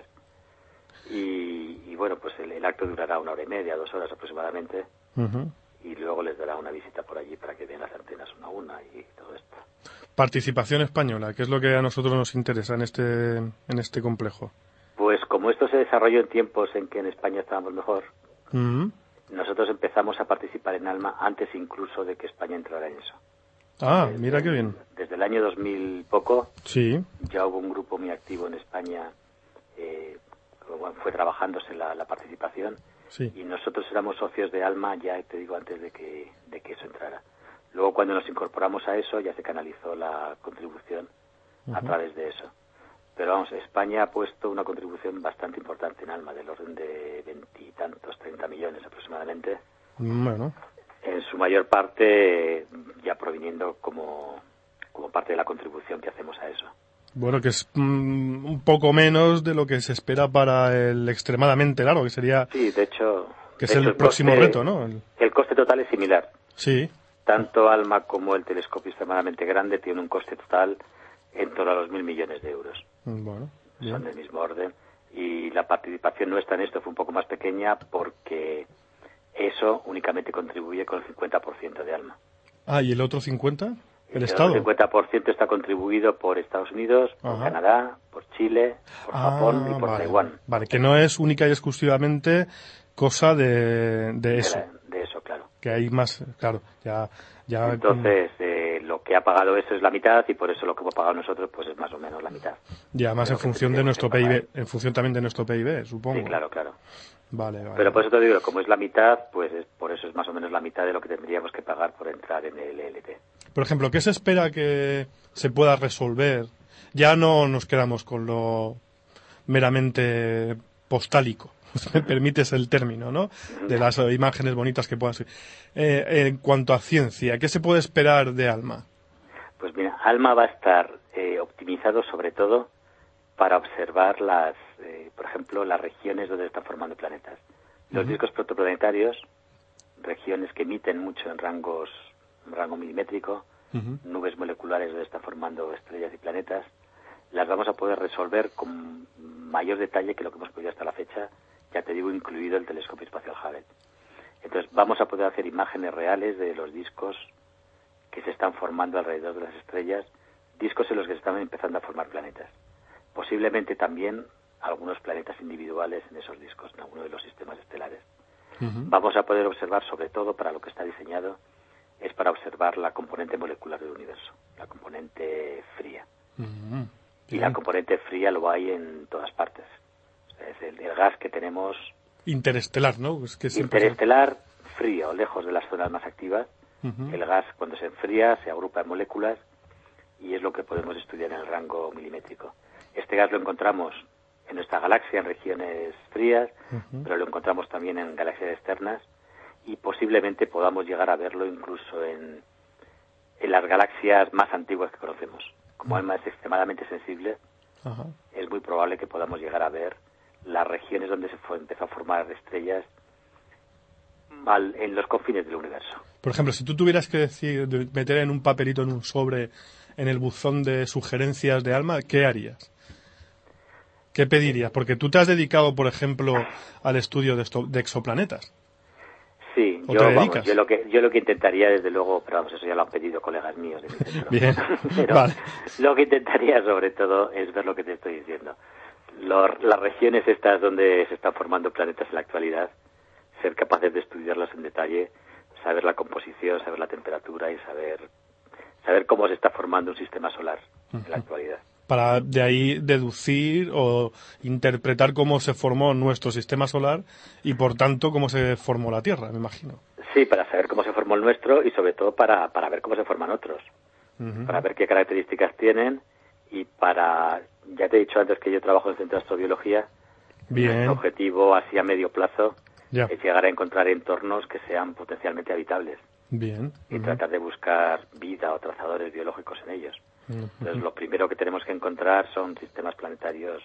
Y, y bueno, pues el, el acto durará una hora y media, dos horas aproximadamente. Uh-huh. Y luego les dará una visita por allí para que vean las antenas una a una y todo esto. Participación española, que es lo que a nosotros nos interesa en este en este complejo. Pues como esto se desarrolló en tiempos en que en España estábamos mejor, uh-huh. nosotros empezamos a participar en ALMA antes incluso de que España entrara en eso. Ah, desde, mira qué bien. Desde el año dos mil poco, sí. ya hubo un grupo muy activo en España, eh, fue trabajándose la, la participación, sí. Y nosotros éramos socios de ALMA, ya te digo, antes de que, de que eso entrara. Luego, cuando nos incorporamos a eso, ya se canalizó la contribución uh-huh. a través de eso. Pero vamos, España ha puesto una contribución bastante importante en ALMA, del orden de veintitantos, treinta millones aproximadamente. Bueno. En su mayor parte ya proviniendo como, como parte de la contribución que hacemos a eso. Bueno, que es mm, un poco menos de lo que se espera para el extremadamente largo, que sería... Sí, de hecho... Que de es hecho, el próximo coste, reto, ¿no? El... el coste total es similar. Sí. Tanto ALMA como el telescopio extremadamente grande tienen un coste total en torno a los mil millones de euros. Bueno, bien. Son del mismo orden. Y la participación nuestra en esto fue un poco más pequeña porque eso únicamente contribuye con el cincuenta por ciento de ALMA. Ah, ¿y el otro cincuenta por ciento? ¿El, el Estado? El cincuenta por ciento está contribuido por Estados Unidos, por Ajá. Canadá, por Chile, por ah, Japón y por vale. Taiwán. Vale, que no es única y exclusivamente cosa de, de eso. De, la, de eso, claro. Que hay más, claro, ya... ya Entonces, eh, lo que ha pagado eso es la mitad y por eso lo que hemos pagado nosotros pues es más o menos la mitad. Y además en función de nuestro P I B, en función también de nuestro P I B, supongo. Sí, claro, claro. Vale, vale. Pero por eso te digo, como es la mitad, pues es, por eso es más o menos la mitad de lo que tendríamos que pagar por entrar en el L T. Por ejemplo, ¿qué se espera que se pueda resolver? Ya no nos quedamos con lo meramente postálico, si me permites el término, ¿no? De las imágenes bonitas que puedan ser. Eh, en cuanto a ciencia, ¿qué se puede esperar de ALMA? Pues mira, ALMA va a estar eh, optimizado sobre todo para observar las, eh, por ejemplo, las regiones donde se están formando planetas. Los uh-huh. discos protoplanetarios, regiones que emiten mucho en rangos, rango milimétrico, uh-huh. nubes moleculares donde están formando estrellas y planetas, las vamos a poder resolver con mayor detalle que lo que hemos podido hasta la fecha, ya te digo, incluido el telescopio espacial Hubble. Entonces vamos a poder hacer imágenes reales de los discos que se están formando alrededor de las estrellas, discos en los que se están empezando a formar planetas. Posiblemente también algunos planetas individuales en esos discos, en alguno de los sistemas estelares. Uh-huh. Vamos a poder observar, sobre todo para lo que está diseñado, es para observar la componente molecular del universo, la componente fría. Uh-huh. Y la componente fría lo hay en todas partes. O sea, es el, el gas que tenemos... Interestelar, ¿no? Es que interestelar, se... frío, lejos de las zonas más activas. Uh-huh. El gas, cuando se enfría, se agrupa en moléculas y es lo que podemos estudiar en el rango milimétrico. Este gas lo encontramos en nuestra galaxia, en regiones frías, uh-huh. pero lo encontramos también en galaxias externas y posiblemente podamos llegar a verlo incluso en, en las galaxias más antiguas que conocemos. Como ALMA es extremadamente sensible, uh-huh. es muy probable que podamos llegar a ver las regiones donde se fue, empezó a formar estrellas al, en los confines del universo. Por ejemplo, si tú tuvieras que decir, de meter en un papelito, en un sobre, en el buzón de sugerencias de ALMA, ¿qué harías? ¿Qué pedirías? Porque tú te has dedicado, por ejemplo, al estudio de, esto, de exoplanetas. Sí, yo, vamos, yo, lo que, yo lo que intentaría, desde luego, pero vamos, eso ya lo han pedido colegas míos de mi centro. Bien, pero vale. Lo que intentaría, sobre todo, es ver lo que te estoy diciendo. Los, las regiones estas donde se están formando planetas en la actualidad, ser capaces de estudiarlas en detalle, saber la composición, saber la temperatura y saber, saber cómo se está formando un sistema solar uh-huh. en la actualidad. Para de ahí deducir o interpretar cómo se formó nuestro sistema solar y por tanto cómo se formó la Tierra, me imagino. Sí, para saber cómo se formó el nuestro y sobre todo para, para ver cómo se forman otros. Uh-huh. Para ver qué características tienen y para, ya te he dicho antes que yo trabajo en el Centro de Astrobiología. Bien. El objetivo así a medio plazo ya. es llegar a encontrar entornos que sean potencialmente habitables. Bien. Y uh-huh. tratar de buscar vida o trazadores biológicos en ellos. Uh-huh. Entonces, lo primero que tenemos que encontrar son sistemas planetarios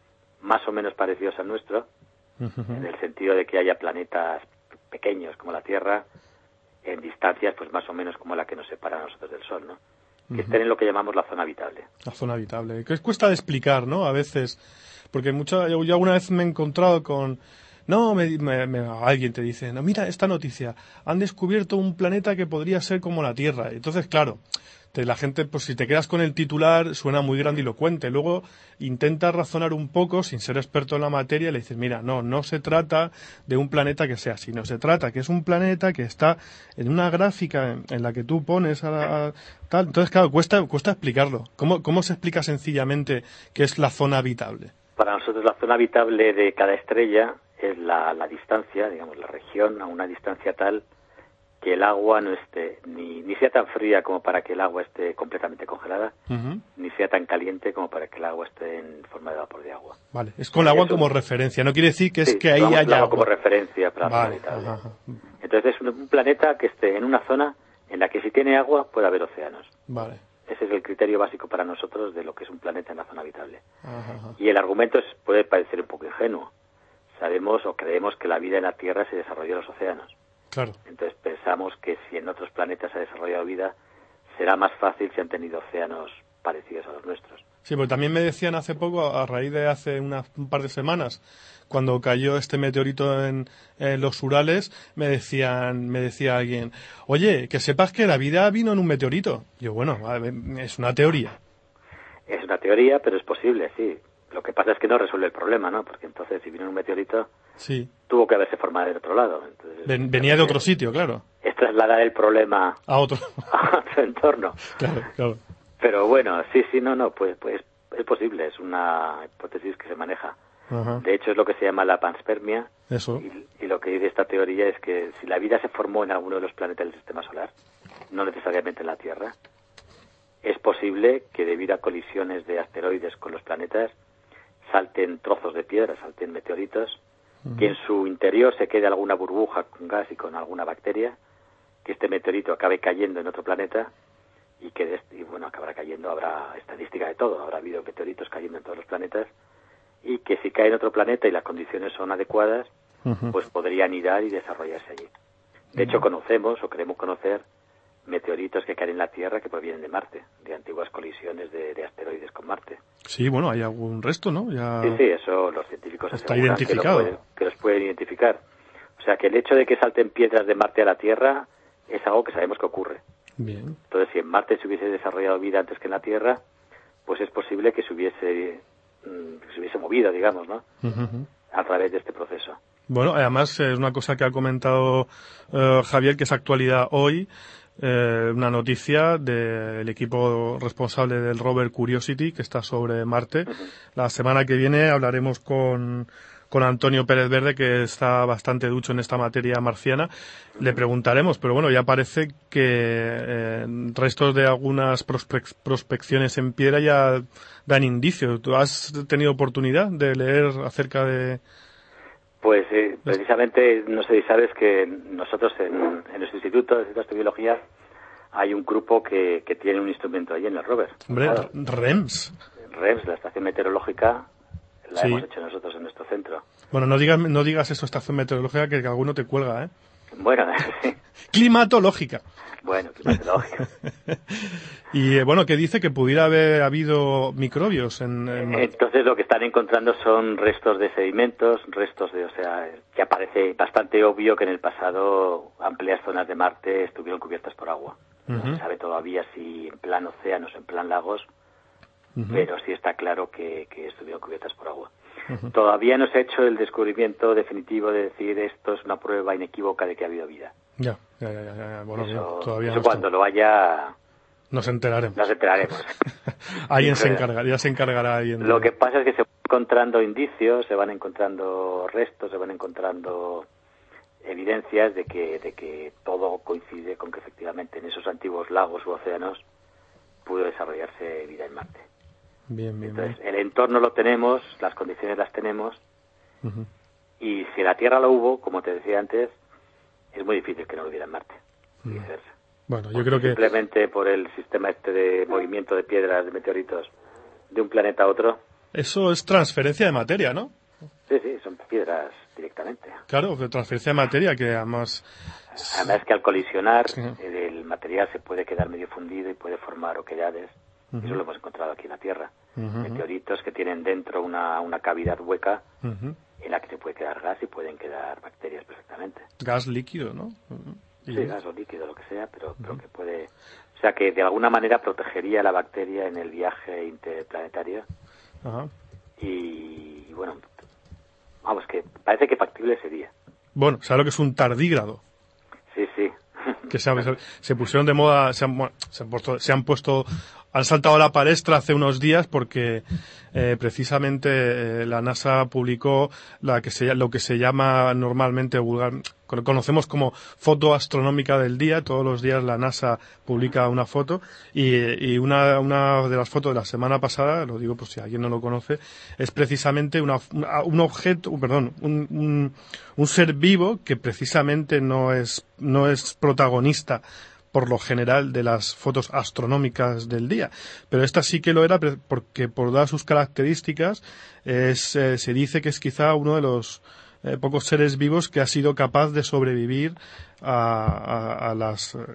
más o menos parecidos al nuestro, uh-huh. en el sentido de que haya planetas pequeños como la Tierra, en distancias pues más o menos como la que nos separa a nosotros del Sol, ¿no? Que uh-huh. estén en lo que llamamos la zona habitable. La zona habitable, que cuesta de explicar, ¿no? A veces, porque mucha, yo, yo alguna vez me he encontrado con... No, me, me, me, alguien te dice, no, mira esta noticia, han descubierto un planeta que podría ser como la Tierra. Entonces, claro, te, la gente, pues si te quedas con el titular, suena muy grandilocuente. Luego intentas razonar un poco, sin ser experto en la materia, y le dices, mira, no, no se trata de un planeta que sea así, no se trata que es un planeta que está en una gráfica en, en la que tú pones a, la, a tal. Entonces, claro, cuesta, cuesta explicarlo. ¿Cómo, ¿Cómo se explica sencillamente qué es la zona habitable? Para nosotros la zona habitable de cada estrella es la, la distancia, digamos, la región a una distancia tal que el agua no esté, ni, ni sea tan fría como para que el agua esté completamente congelada, uh-huh. ni sea tan caliente como para que el agua esté en forma de vapor de agua. Vale, es con el agua como referencia, no quiere decir que es sí, que ahí haya el agua agua. como referencia para vale, la habitable. ajá. Entonces es un, un planeta que esté en una zona en la que si tiene agua puede haber océanos. Vale. Ese es el criterio básico para nosotros de lo que es un planeta en la zona habitable. Ajá, ajá. Y el argumento es, puede parecer un poco ingenuo. Sabemos o creemos que la vida en la Tierra se desarrolló en los océanos. Claro. Entonces pensamos que si en otros planetas se ha desarrollado vida, será más fácil si han tenido océanos parecidos a los nuestros. Sí, porque también me decían hace poco, a raíz de hace una, un par de semanas, cuando cayó este meteorito en, en los Urales, me decían, me decía alguien, oye, que sepas que la vida vino en un meteorito. Yo, bueno, es una teoría. Es una teoría, pero es posible, sí. Lo que pasa es que no resuelve el problema, ¿no? Porque entonces, si vino un meteorito, sí. tuvo que haberse formado de otro lado. Entonces, Ven, venía de otro sitio, claro. Es trasladar el problema a otro, a otro entorno. Claro, claro. Pero bueno, sí, sí, no, no, pues, pues es posible, es una hipótesis que se maneja. Ajá. De hecho, es lo que se llama la panspermia. Eso. Y, y lo que dice esta teoría es que si la vida se formó en alguno de los planetas del Sistema Solar, no necesariamente en la Tierra, es posible que debido a colisiones de asteroides con los planetas salten trozos de piedra, salten meteoritos, uh-huh. que en su interior se quede alguna burbuja con gas y con alguna bacteria, que este meteorito acabe cayendo en otro planeta y que este, y bueno, acabará cayendo, habrá estadística de todo, habrá habido meteoritos cayendo en todos los planetas y que si cae en otro planeta y las condiciones son adecuadas, uh-huh. pues podrían anidar y desarrollarse allí. De uh-huh. hecho, conocemos o creemos conocer meteoritos que caen en la Tierra que provienen de Marte, de antiguas colisiones de, de asteroides con Marte. Sí, bueno, hay algún resto, ¿no? Ya... Sí, sí, eso los científicos está identificado. Que, lo pueden, que los pueden identificar. O sea, que el hecho de que salten piedras de Marte a la Tierra es algo que sabemos que ocurre. Bien. Entonces, si en Marte se hubiese desarrollado vida antes que en la Tierra, pues es posible que se hubiese, que se hubiese movido, digamos, ¿no? Uh-huh. A través de este proceso. Bueno, además es una cosa que ha comentado uh, Javier, que es actualidad hoy. Eh, una noticia del equipo responsable del rover Curiosity que está sobre Marte. Uh-huh. La semana que viene hablaremos con, con Antonio Pérez Verde, que está bastante ducho en esta materia marciana. Uh-huh. Le preguntaremos, pero bueno, ya parece que eh, restos de algunas prospec- prospecciones en piedra ya dan indicios. ¿Tú has tenido oportunidad de leer acerca de...? Pues eh, precisamente, no sé si sabes que nosotros en, en nuestro instituto de astrobiología hay un grupo que, que tiene un instrumento allí en el rover. Hombre, claro. REMS. REMS, la estación meteorológica, la sí. hemos hecho nosotros en nuestro centro. Bueno, no digas, no digas eso, estación meteorológica, que alguno te cuelga, ¿eh? Bueno, sí. Climatológica. Bueno, climatológica. Y eh, bueno, que dice que pudiera haber habido microbios en, en... Entonces lo que están encontrando son restos de sedimentos, restos de, o sea, que aparece bastante obvio que en el pasado amplias zonas de Marte estuvieron cubiertas por agua. Uh-huh. No se sabe todavía si en plan océanos o en plan lagos, uh-huh. pero sí está claro que, que estuvieron cubiertas por agua. Uh-huh. Todavía no se ha hecho el descubrimiento definitivo de decir esto es una prueba inequívoca de que ha habido vida. Ya, ya, ya, ya, ya. Bueno, eso, todavía eso no cuando está... lo haya... Nos enteraremos. Nos enteraremos. Alguien se encarga, ya se encargará alguien. De... Lo que pasa es que se van encontrando indicios, se van encontrando restos, se van encontrando evidencias de que, de que todo coincide con que efectivamente en esos antiguos lagos u océanos pudo desarrollarse vida en Marte. Bien, bien, Entonces, bien. el entorno lo tenemos, las condiciones las tenemos, Uh-huh. y si la Tierra lo hubo, como te decía antes, es muy difícil que no lo hubiera en Marte. Y Uh-huh. viceversa. Bueno, yo Porque creo que... simplemente por el sistema este de movimiento de piedras, de meteoritos, de un planeta a otro. Eso es transferencia de materia, ¿no? Sí, sí, son piedras directamente. Claro, de transferencia de materia, que además... Además que al colisionar, Sí. eh, el material se puede quedar medio fundido y puede formar oquedades. Uh-huh. Eso lo hemos encontrado aquí en la Tierra. Uh-huh. Meteoritos que tienen dentro una, una cavidad hueca Uh-huh. en la que se puede quedar gas y pueden quedar bacterias perfectamente. Gas líquido, ¿no? Uh-huh. Y... Sí, gas o líquido, lo que sea, pero, uh-huh. pero que puede... O sea, que de alguna manera protegería a la bacteria en el viaje interplanetario. Ajá. Y, y bueno, vamos, que parece que factible sería. Bueno, ¿sabes lo que es un tardígrado? Sí, sí. Que se, se, se pusieron de moda, se han, bueno, se han puesto, se han puesto, han saltado a la palestra hace unos días porque eh, precisamente eh, la NASA publicó la que se, lo que se llama normalmente vulgar, conocemos como foto astronómica del día. Todos los días la NASA publica una foto y, y una, una de las fotos de la semana pasada, lo digo por si alguien no lo conoce, es precisamente una, un objeto, perdón, un, un, un ser vivo que precisamente no es, no es protagonista por lo general de las fotos astronómicas del día, pero esta sí que lo era porque por dadas sus características es, eh, se dice que es quizá uno de los eh, pocos seres vivos que ha sido capaz de sobrevivir a, a, a las eh,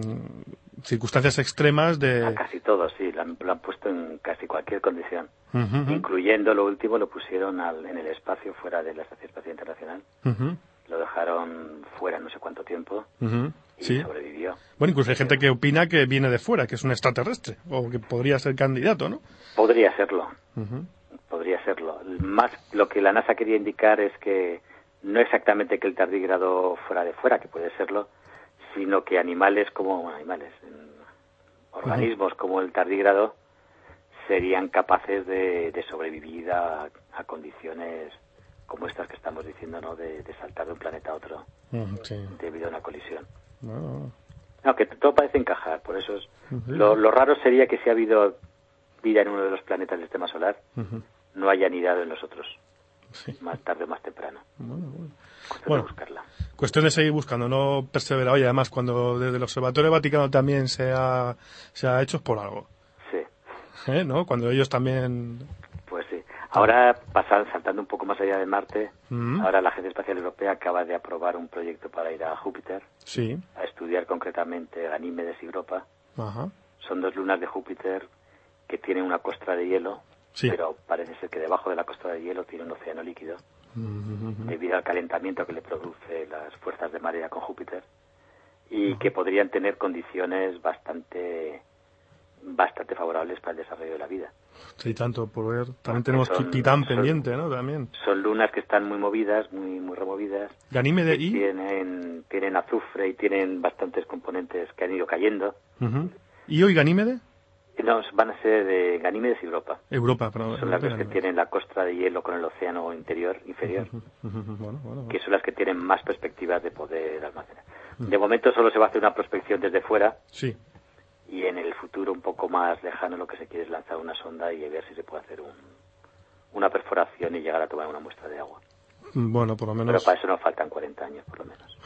mm, circunstancias extremas de... A casi todo, sí, lo han, lo han puesto en casi cualquier condición, uh-huh. incluyendo lo último, lo pusieron al, en el espacio fuera de la Estación Espacial Internacional, uh-huh. lo dejaron fuera no sé cuánto tiempo. Uh-huh. Y sí. sobrevivió. Bueno, incluso hay gente que opina que viene de fuera, que es un extraterrestre, o que podría ser candidato, ¿no? Podría serlo, Uh-huh. podría serlo. Más lo que la NASA quería indicar es que no exactamente que el tardígrado fuera de fuera, que puede serlo, sino que animales como, bueno, animales, organismos uh-huh. como el tardígrado serían capaces de, de sobrevivir a, a condiciones como estas que estamos diciendo, ¿no? De, de saltar de un planeta a otro uh-huh, sí. debido a una colisión. No. No, que todo parece encajar, por eso es... Uh-huh. Lo, lo raro sería que si ha habido vida en uno de los planetas del sistema solar, uh-huh. no haya anidado en los otros, sí. más tarde o más temprano. Bueno, bueno. Cuestión bueno, de buscarla. Cuestión de seguir buscando, no perseverar. Oye, además, cuando desde el Observatorio Vaticano también se ha, se ha hecho es por algo. Sí. ¿Eh? ¿No? Cuando ellos también... Pues sí. Ahora, pasan, saltando un poco más allá de Marte, uh-huh. ahora la Agencia Espacial Europea acaba de aprobar un proyecto para ir a Júpiter, sí. a estudiar concretamente Ganímedes y Europa. Ajá. Son dos lunas de Júpiter que tienen una costra de hielo, sí. pero parece ser que debajo de la costra de hielo tiene un océano líquido, uh-huh. debido al calentamiento que le produce las fuerzas de marea con Júpiter, y uh-huh. que podrían tener condiciones bastante bastante favorables para el desarrollo de la vida. Sí, tanto por ver. También tenemos son, Titán son, pendiente, ¿no? También. Son lunas que están muy movidas, muy muy removidas. Ganímede y... Tienen, tienen azufre y tienen bastantes componentes que han ido cayendo. Uh-huh. ¿Y hoy Ganímede? No, van a ser de Ganímedes y Europa. Europa, perdón. Son las dos que tienen la costra de hielo con el océano interior, inferior. Uh-huh. Uh-huh. Bueno, bueno, bueno. Que son las que tienen más perspectivas de poder almacenar. Uh-huh. De momento solo se va a hacer una prospección desde fuera. Sí. Y en el futuro un poco más lejano lo que se quiere es lanzar una sonda y ver si se puede hacer un, una perforación y llegar a tomar una muestra de agua. Bueno, por lo menos... Pero para eso nos faltan cuarenta años, por lo menos.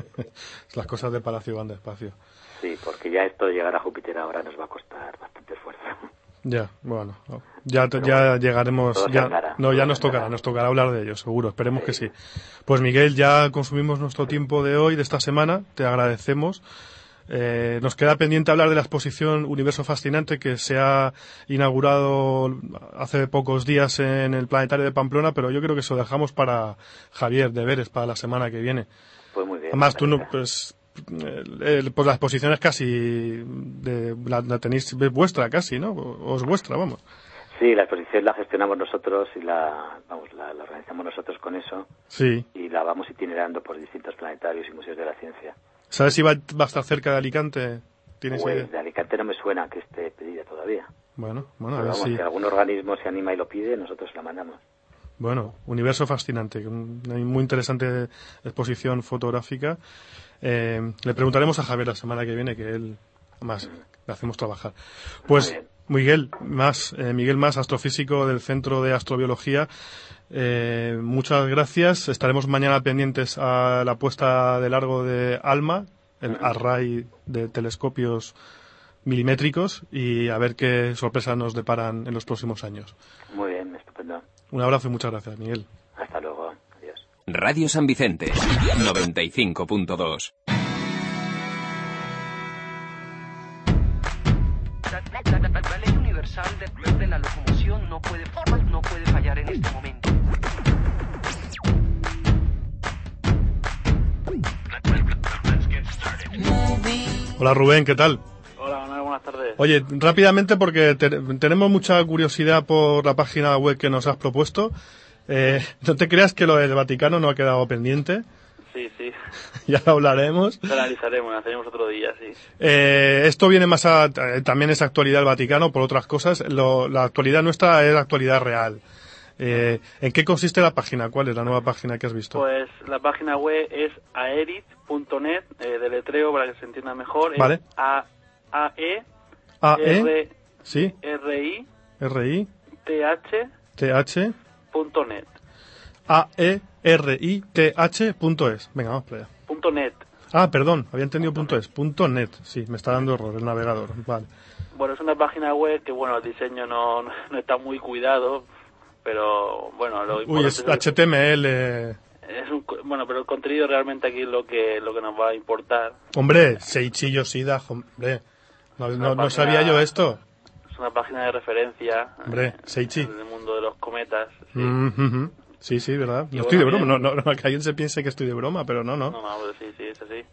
Las cosas de Palacio van despacio. Sí, porque ya esto de llegar a Júpiter ahora nos va a costar bastante esfuerzo. Ya, bueno, ya, ya bueno, llegaremos, ya, andará, no, ya nos tocará, nos tocará hablar de ello, seguro, esperemos sí. que sí. Pues Miguel, ya consumimos nuestro tiempo de hoy, de esta semana, te agradecemos. Eh, nos queda pendiente hablar de la exposición Universo Fascinante que se ha inaugurado hace pocos días en el Planetario de Pamplona, pero yo creo que eso lo dejamos para Javier Deberes, para la semana que viene. Pues muy bien. Además, tú no, pues, eh, pues la exposición es casi, de, la, la tenéis vuestra casi, ¿no? O es vuestra, vamos. Sí, la exposición la gestionamos nosotros y la, vamos, la, la organizamos nosotros con eso. Sí. Y la vamos itinerando por distintos planetarios y museos de la ciencia. ¿Sabes si va, va a estar cerca de Alicante? ¿Tienes pues idea? De Alicante no me suena que esté pedida todavía. Bueno, bueno, Pero a ver vamos, si... si algún organismo se anima y lo pide, nosotros la mandamos. Bueno, universo fascinante, una muy interesante exposición fotográfica. Eh, le preguntaremos a Javier la semana que viene, que él más le hacemos trabajar. Pues Miguel Mas, eh, Miguel Mas, astrofísico del Centro de Astrobiología. Eh, muchas gracias. Estaremos mañana pendientes a la puesta de largo de ALMA, el array de telescopios milimétricos, y a ver qué sorpresas nos deparan en los próximos años. Muy bien, estupendo. Un abrazo y muchas gracias, Miguel. Hasta luego. Adiós. Radio San Vicente, noventa y cinco punto dos. La, la, la, la ley universal de, de la locomoción no puede, no puede fallar en este momento. Hola Rubén, ¿qué tal? Hola, Manuel, buenas tardes. Oye, rápidamente porque te, tenemos mucha curiosidad por la página web que nos has propuesto. Eh, no te creas que lo del Vaticano no ha quedado pendiente. Sí, sí. Ya lo hablaremos. Lo analizaremos, lo haremos otro día, sí. Eh, esto viene más a... Eh, también es actualidad del Vaticano por otras cosas. Lo, la actualidad nuestra es la actualidad real. Eh, ¿En qué consiste la página? ¿Cuál es la nueva página que has visto? Pues la página web es aerit punto net, eh, deletreo para que se entienda mejor. Vale. Es A, A, E, A, E, R, sí. R, I, R, I, T, H, T, H, punto net. A, E, R, I, T, H, punto es. Venga, vamos para allá. Punto net. Ah, perdón, había entendido punto es. Punto net, sí, me está dando error el navegador. Vale. Bueno, es una página web que, bueno, el diseño no, no está muy cuidado, pero, bueno, lo Uy, es es H T M L. Es un, bueno, pero el contenido realmente aquí es lo que lo que nos va a importar. Hombre, Seiichi Yoshida, hombre. No, no, no página, sabía yo esto. Es una página de referencia. Hombre, Seiichi. En el mundo de los cometas. Sí, mm-hmm. sí, sí, ¿verdad? Y no bueno, estoy de broma, viene... no, no, no, que alguien se piense que estoy de broma, pero no, no. No, no, pues sí, sí, es así.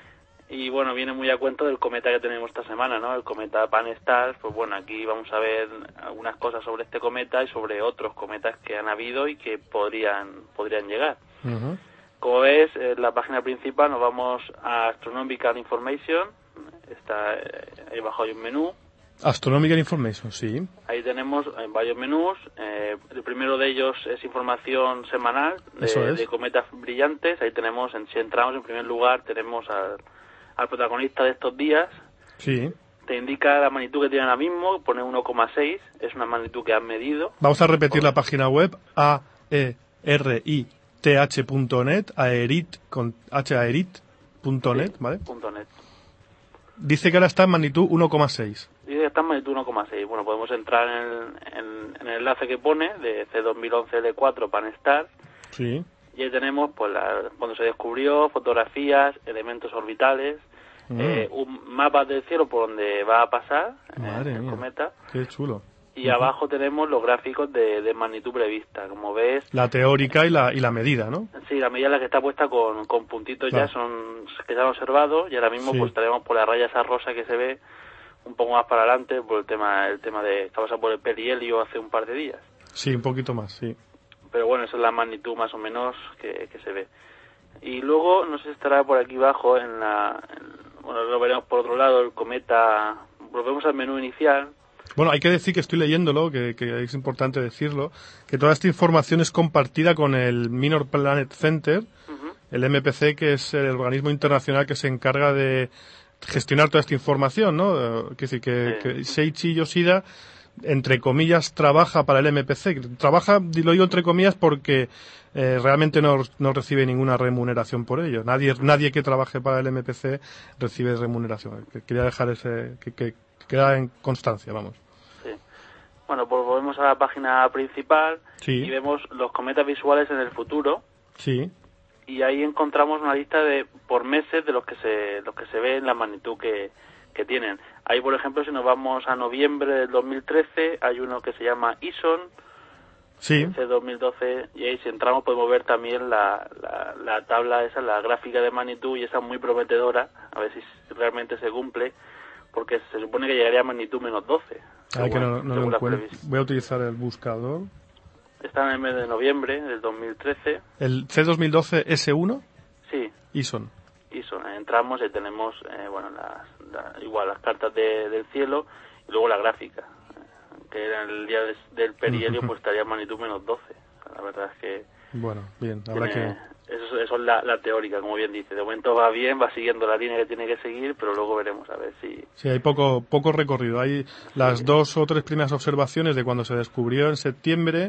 Y bueno, viene muy a cuento del cometa que tenemos esta semana, ¿no? El cometa Pan-STARRS. Pues bueno, aquí vamos a ver algunas cosas sobre este cometa y sobre otros cometas que han habido y que podrían podrían llegar. Uh-huh. Como ves, en la página principal nos vamos a Astronomical Information. Está ahí abajo hay un menú. Astronomical Information, sí. Ahí tenemos eh, varios menús. Eh, el primero de ellos es información semanal de, Eso es. de cometas brillantes. Ahí tenemos, en, si entramos en primer lugar, tenemos al, al protagonista de estos días. Sí. Te indica la magnitud que tiene ahora mismo, pone uno coma seis, es una magnitud que han medido. Vamos a repetir la página web, A E R I T H punto net, aerit, con H aerit punto net, Sí, ¿vale? punto net. Dice que ahora está en magnitud uno coma seis. Dice que está en magnitud uno coma seis. Bueno, podemos entrar en el, en, en el enlace que pone de C dos mil once L cuatro Pan-STARRS. Sí. Y ahí tenemos pues la, cuando se descubrió, fotografías, elementos orbitales, Mm. eh, un mapa del cielo por donde va a pasar Madre eh, el mía. cometa. Qué chulo. Y Uh-huh. abajo tenemos los gráficos de, de magnitud prevista. Como ves, La teórica y la, y la medida, ¿no? sí, la medida en la que está puesta con, con puntitos Claro. ya son que se han observado y ahora mismo Sí. pues estaremos por la raya esa rosa que se ve un poco más para adelante por el tema el tema de que ha pasado por el perihelio hace un par de días. Sí, un poquito más, sí. Pero bueno, esa es la magnitud más o menos que, que se ve. Y luego, no sé si estará por aquí abajo, en la en- bueno, lo veremos por otro lado, el cometa, volvemos al menú inicial. Bueno, hay que decir que estoy leyéndolo, que, que es importante decirlo, que toda esta información es compartida con el Minor Planet Center, Uh-huh. el M P C, que es el organismo internacional que se encarga de gestionar toda esta información, ¿no? Eh, Quiero decir que, Sí. que Seiichi Yoshida, entre comillas, trabaja para el M P C. Trabaja, lo digo entre comillas, porque eh, realmente no, no recibe ninguna remuneración por ello. Nadie nadie que trabaje para el M P C recibe remuneración. Quería dejar ese... que, que queda en constancia, vamos. Sí. Bueno, pues volvemos a la página principal Sí. y vemos los cometas visuales en el futuro. Sí. Y ahí encontramos una lista de por meses de los que se los que se ve en la magnitud que, que tienen. Ahí, por ejemplo, si nos vamos a noviembre del dos mil trece, hay uno que se llama Ison, Sí. C dos mil doce, y ahí si entramos podemos ver también la, la, la tabla esa, la gráfica de magnitud, y esa es muy prometedora, a ver si realmente se cumple, porque se supone que llegaría a magnitud menos doce. Ah, que no, no lo según las encuentro. previsiones. Voy a utilizar el buscador. Está en el mes de noviembre del dos mil trece. El C dos mil doce S uno, Sí, Ison. Ison. Entramos y tenemos, eh, bueno, las, la- igual las cartas de, del cielo y luego la gráfica, eh, que era el día des- del perihelio, pues estaría en magnitud menos doce. La verdad es que... Bueno, bien, habrá tiene, que... Eso, eso es la, la teórica, como bien dice. De momento va bien, va siguiendo la línea que tiene que seguir, pero luego veremos a ver si... Sí, hay poco poco recorrido. Hay las sí. dos o tres primeras observaciones de cuando se descubrió en septiembre...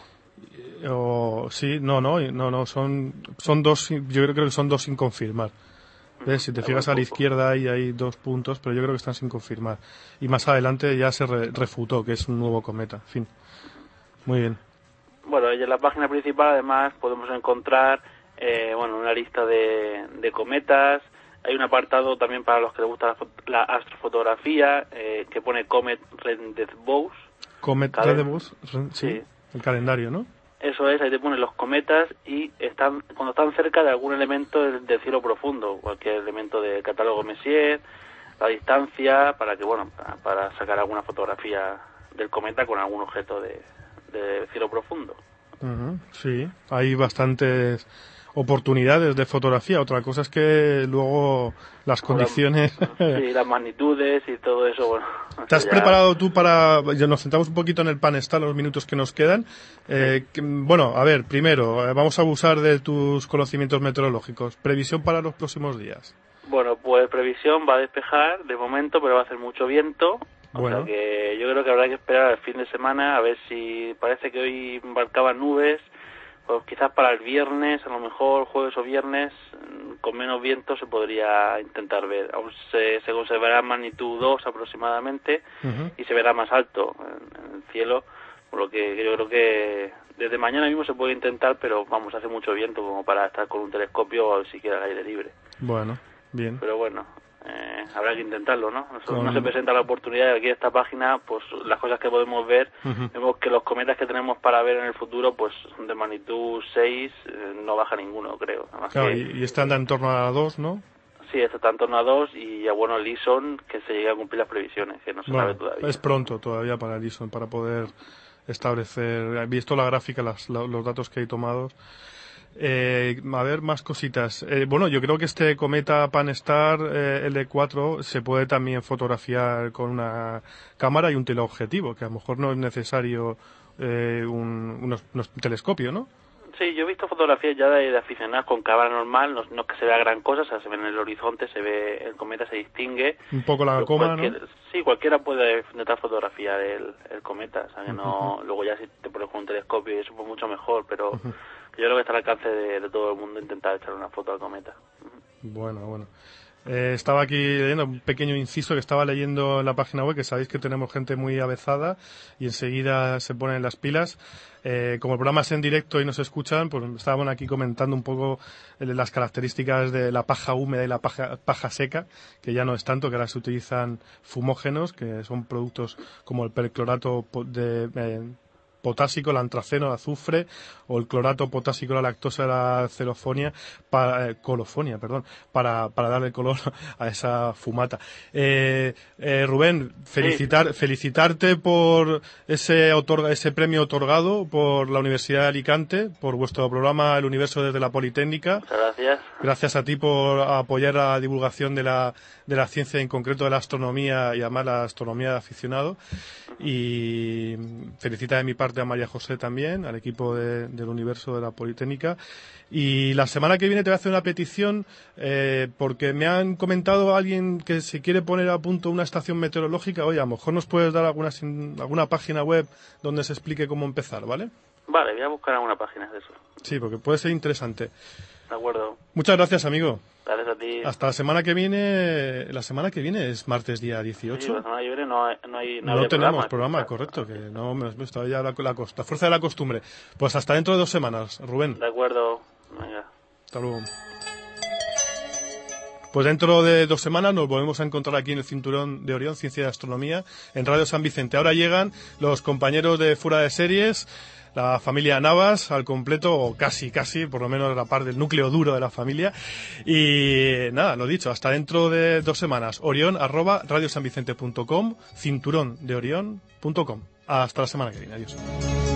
O sí, no, no, no, no, son son dos, yo creo que son dos sin confirmar. ¿Ves? Si te fijas a la izquierda ahí hay dos puntos, pero yo creo que están sin confirmar. Y más adelante ya se re, refutó que es un nuevo cometa. En fin, muy bien. Bueno, y en la página principal además podemos encontrar eh, bueno, una lista de, de cometas. Hay un apartado también para los que les gusta la, la astrofotografía eh, que pone Comet Rendezvous. Comet Calen- Rendezvous, sí, sí, el calendario, ¿no? Eso es, ahí te ponen los cometas y están cuando están cerca de algún elemento del, del cielo profundo, cualquier elemento del catálogo Messier, la distancia, para que bueno, para, para sacar alguna fotografía del cometa con algún objeto de, de cielo profundo. Uh-huh, sí, hay bastantes oportunidades de fotografía. Otra cosa es que luego las condiciones... Sí, las magnitudes y todo eso, bueno... ¿Te has ya... preparado tú para...? Nos centramos un poquito en el Pan-STAR, los minutos que nos quedan. Eh, que, bueno, a ver, primero, eh, vamos a abusar de tus conocimientos meteorológicos. ¿Previsión para los próximos días? Bueno, pues previsión va a despejar de momento, pero va a hacer mucho viento. O bueno. sea que yo creo que habrá que esperar al fin de semana a ver si parece que hoy embarcaban nubes. Pues quizás para el viernes, a lo mejor jueves o viernes, con menos viento se podría intentar ver. Aún se, se conservará magnitud dos aproximadamente uh-huh. y se verá más alto en, en el cielo, por lo que yo creo que desde mañana mismo se puede intentar, pero vamos, hace mucho viento como para estar con un telescopio o siquiera al aire libre. Bueno, bien. Pero bueno, eh, habrá que intentarlo, ¿no? No, Con... no se presenta la oportunidad de aquí en esta página, pues las cosas que podemos ver, uh-huh. vemos que los cometas que tenemos para ver en el futuro, pues de magnitud seis, eh, no baja ninguno, creo. Además claro, que, y este anda en torno a dos, ¿no? Sí, este está en torno a dos y ya bueno, el Lison, que se llegue a cumplir las previsiones, que no se bueno, sabe todavía. Es pronto todavía para el Lison, para poder establecer, he visto la gráfica, las, la, los datos que hay tomados. Eh, a ver, más cositas. Eh, bueno, yo creo que este cometa Pan-STAR eh, L cuatro se puede también fotografiar con una cámara y un teleobjetivo, que a lo mejor no es necesario eh, un unos, unos telescopio, ¿no? Sí, yo he visto fotografías ya de, de aficionados con cámara normal, no, no es que se vea gran cosa, o sea, se ve en el horizonte, se ve el cometa, se distingue. Un poco la coma, cualquier, ¿no? Sí, cualquiera puede intentar fotografiar el, el cometa, o sea, que no, uh-huh. luego ya si te pones con un telescopio y eso pues mucho mejor, pero uh-huh. yo creo que está al alcance de, de todo el mundo intentar echar una foto al cometa. Uh-huh. Bueno, bueno. Eh, estaba aquí leyendo un pequeño inciso que estaba leyendo en la página web, que sabéis que tenemos gente muy avezada y enseguida se ponen las pilas. Eh, como el programa es en directo y nos escuchan, pues estaban aquí comentando un poco las características de la paja húmeda y la paja, paja seca, que ya no es tanto, que ahora se utilizan fumógenos, que son productos como el perclorato de... Eh, potásico, el antraceno, el azufre, o el clorato potásico, la lactosa, la celofonia, para, eh, colofonia, perdón, para, para darle color a esa fumata. Eh, eh, Rubén, felicitar, sí. felicitarte por ese otorga, ese premio otorgado por la Universidad de Alicante, por vuestro programa El Universo desde la Politécnica. Muchas gracias. Gracias a ti por apoyar la divulgación de la, de la ciencia, en concreto de la astronomía y además la astronomía de aficionado. Y felicita de mi parte a María José también, al equipo de, del Universo de la Politécnica. Y la semana que viene te voy a hacer una petición eh, porque me han comentado alguien que se quiere poner a punto una estación meteorológica. Oye, a lo mejor nos puedes dar alguna, alguna página web donde se explique cómo empezar, ¿vale? Vale, voy a buscar alguna página de eso. Sí, porque puede ser interesante. De acuerdo. Muchas gracias, amigo. Gracias a ti. Hasta la semana que viene. La semana que viene es martes día dieciocho. Sí, la semana que viene no hay, no hay no, no tenemos programa, programa correcto, que no me está ya la, la, la fuerza de la costumbre. Pues hasta dentro de dos semanas, Rubén. De acuerdo. Venga. Hasta luego. Pues dentro de dos semanas nos volvemos a encontrar aquí en el Cinturón de Orión, Ciencia y Astronomía, en Radio San Vicente. Ahora llegan los compañeros de Fuera de Series, la familia Navas al completo, o casi, casi, por lo menos la parte del núcleo duro de la familia. Y nada, lo dicho, hasta dentro de dos semanas. Orión arroba radiosanvicente punto com, cinturón de Orión punto com. Hasta la semana que viene. Adiós.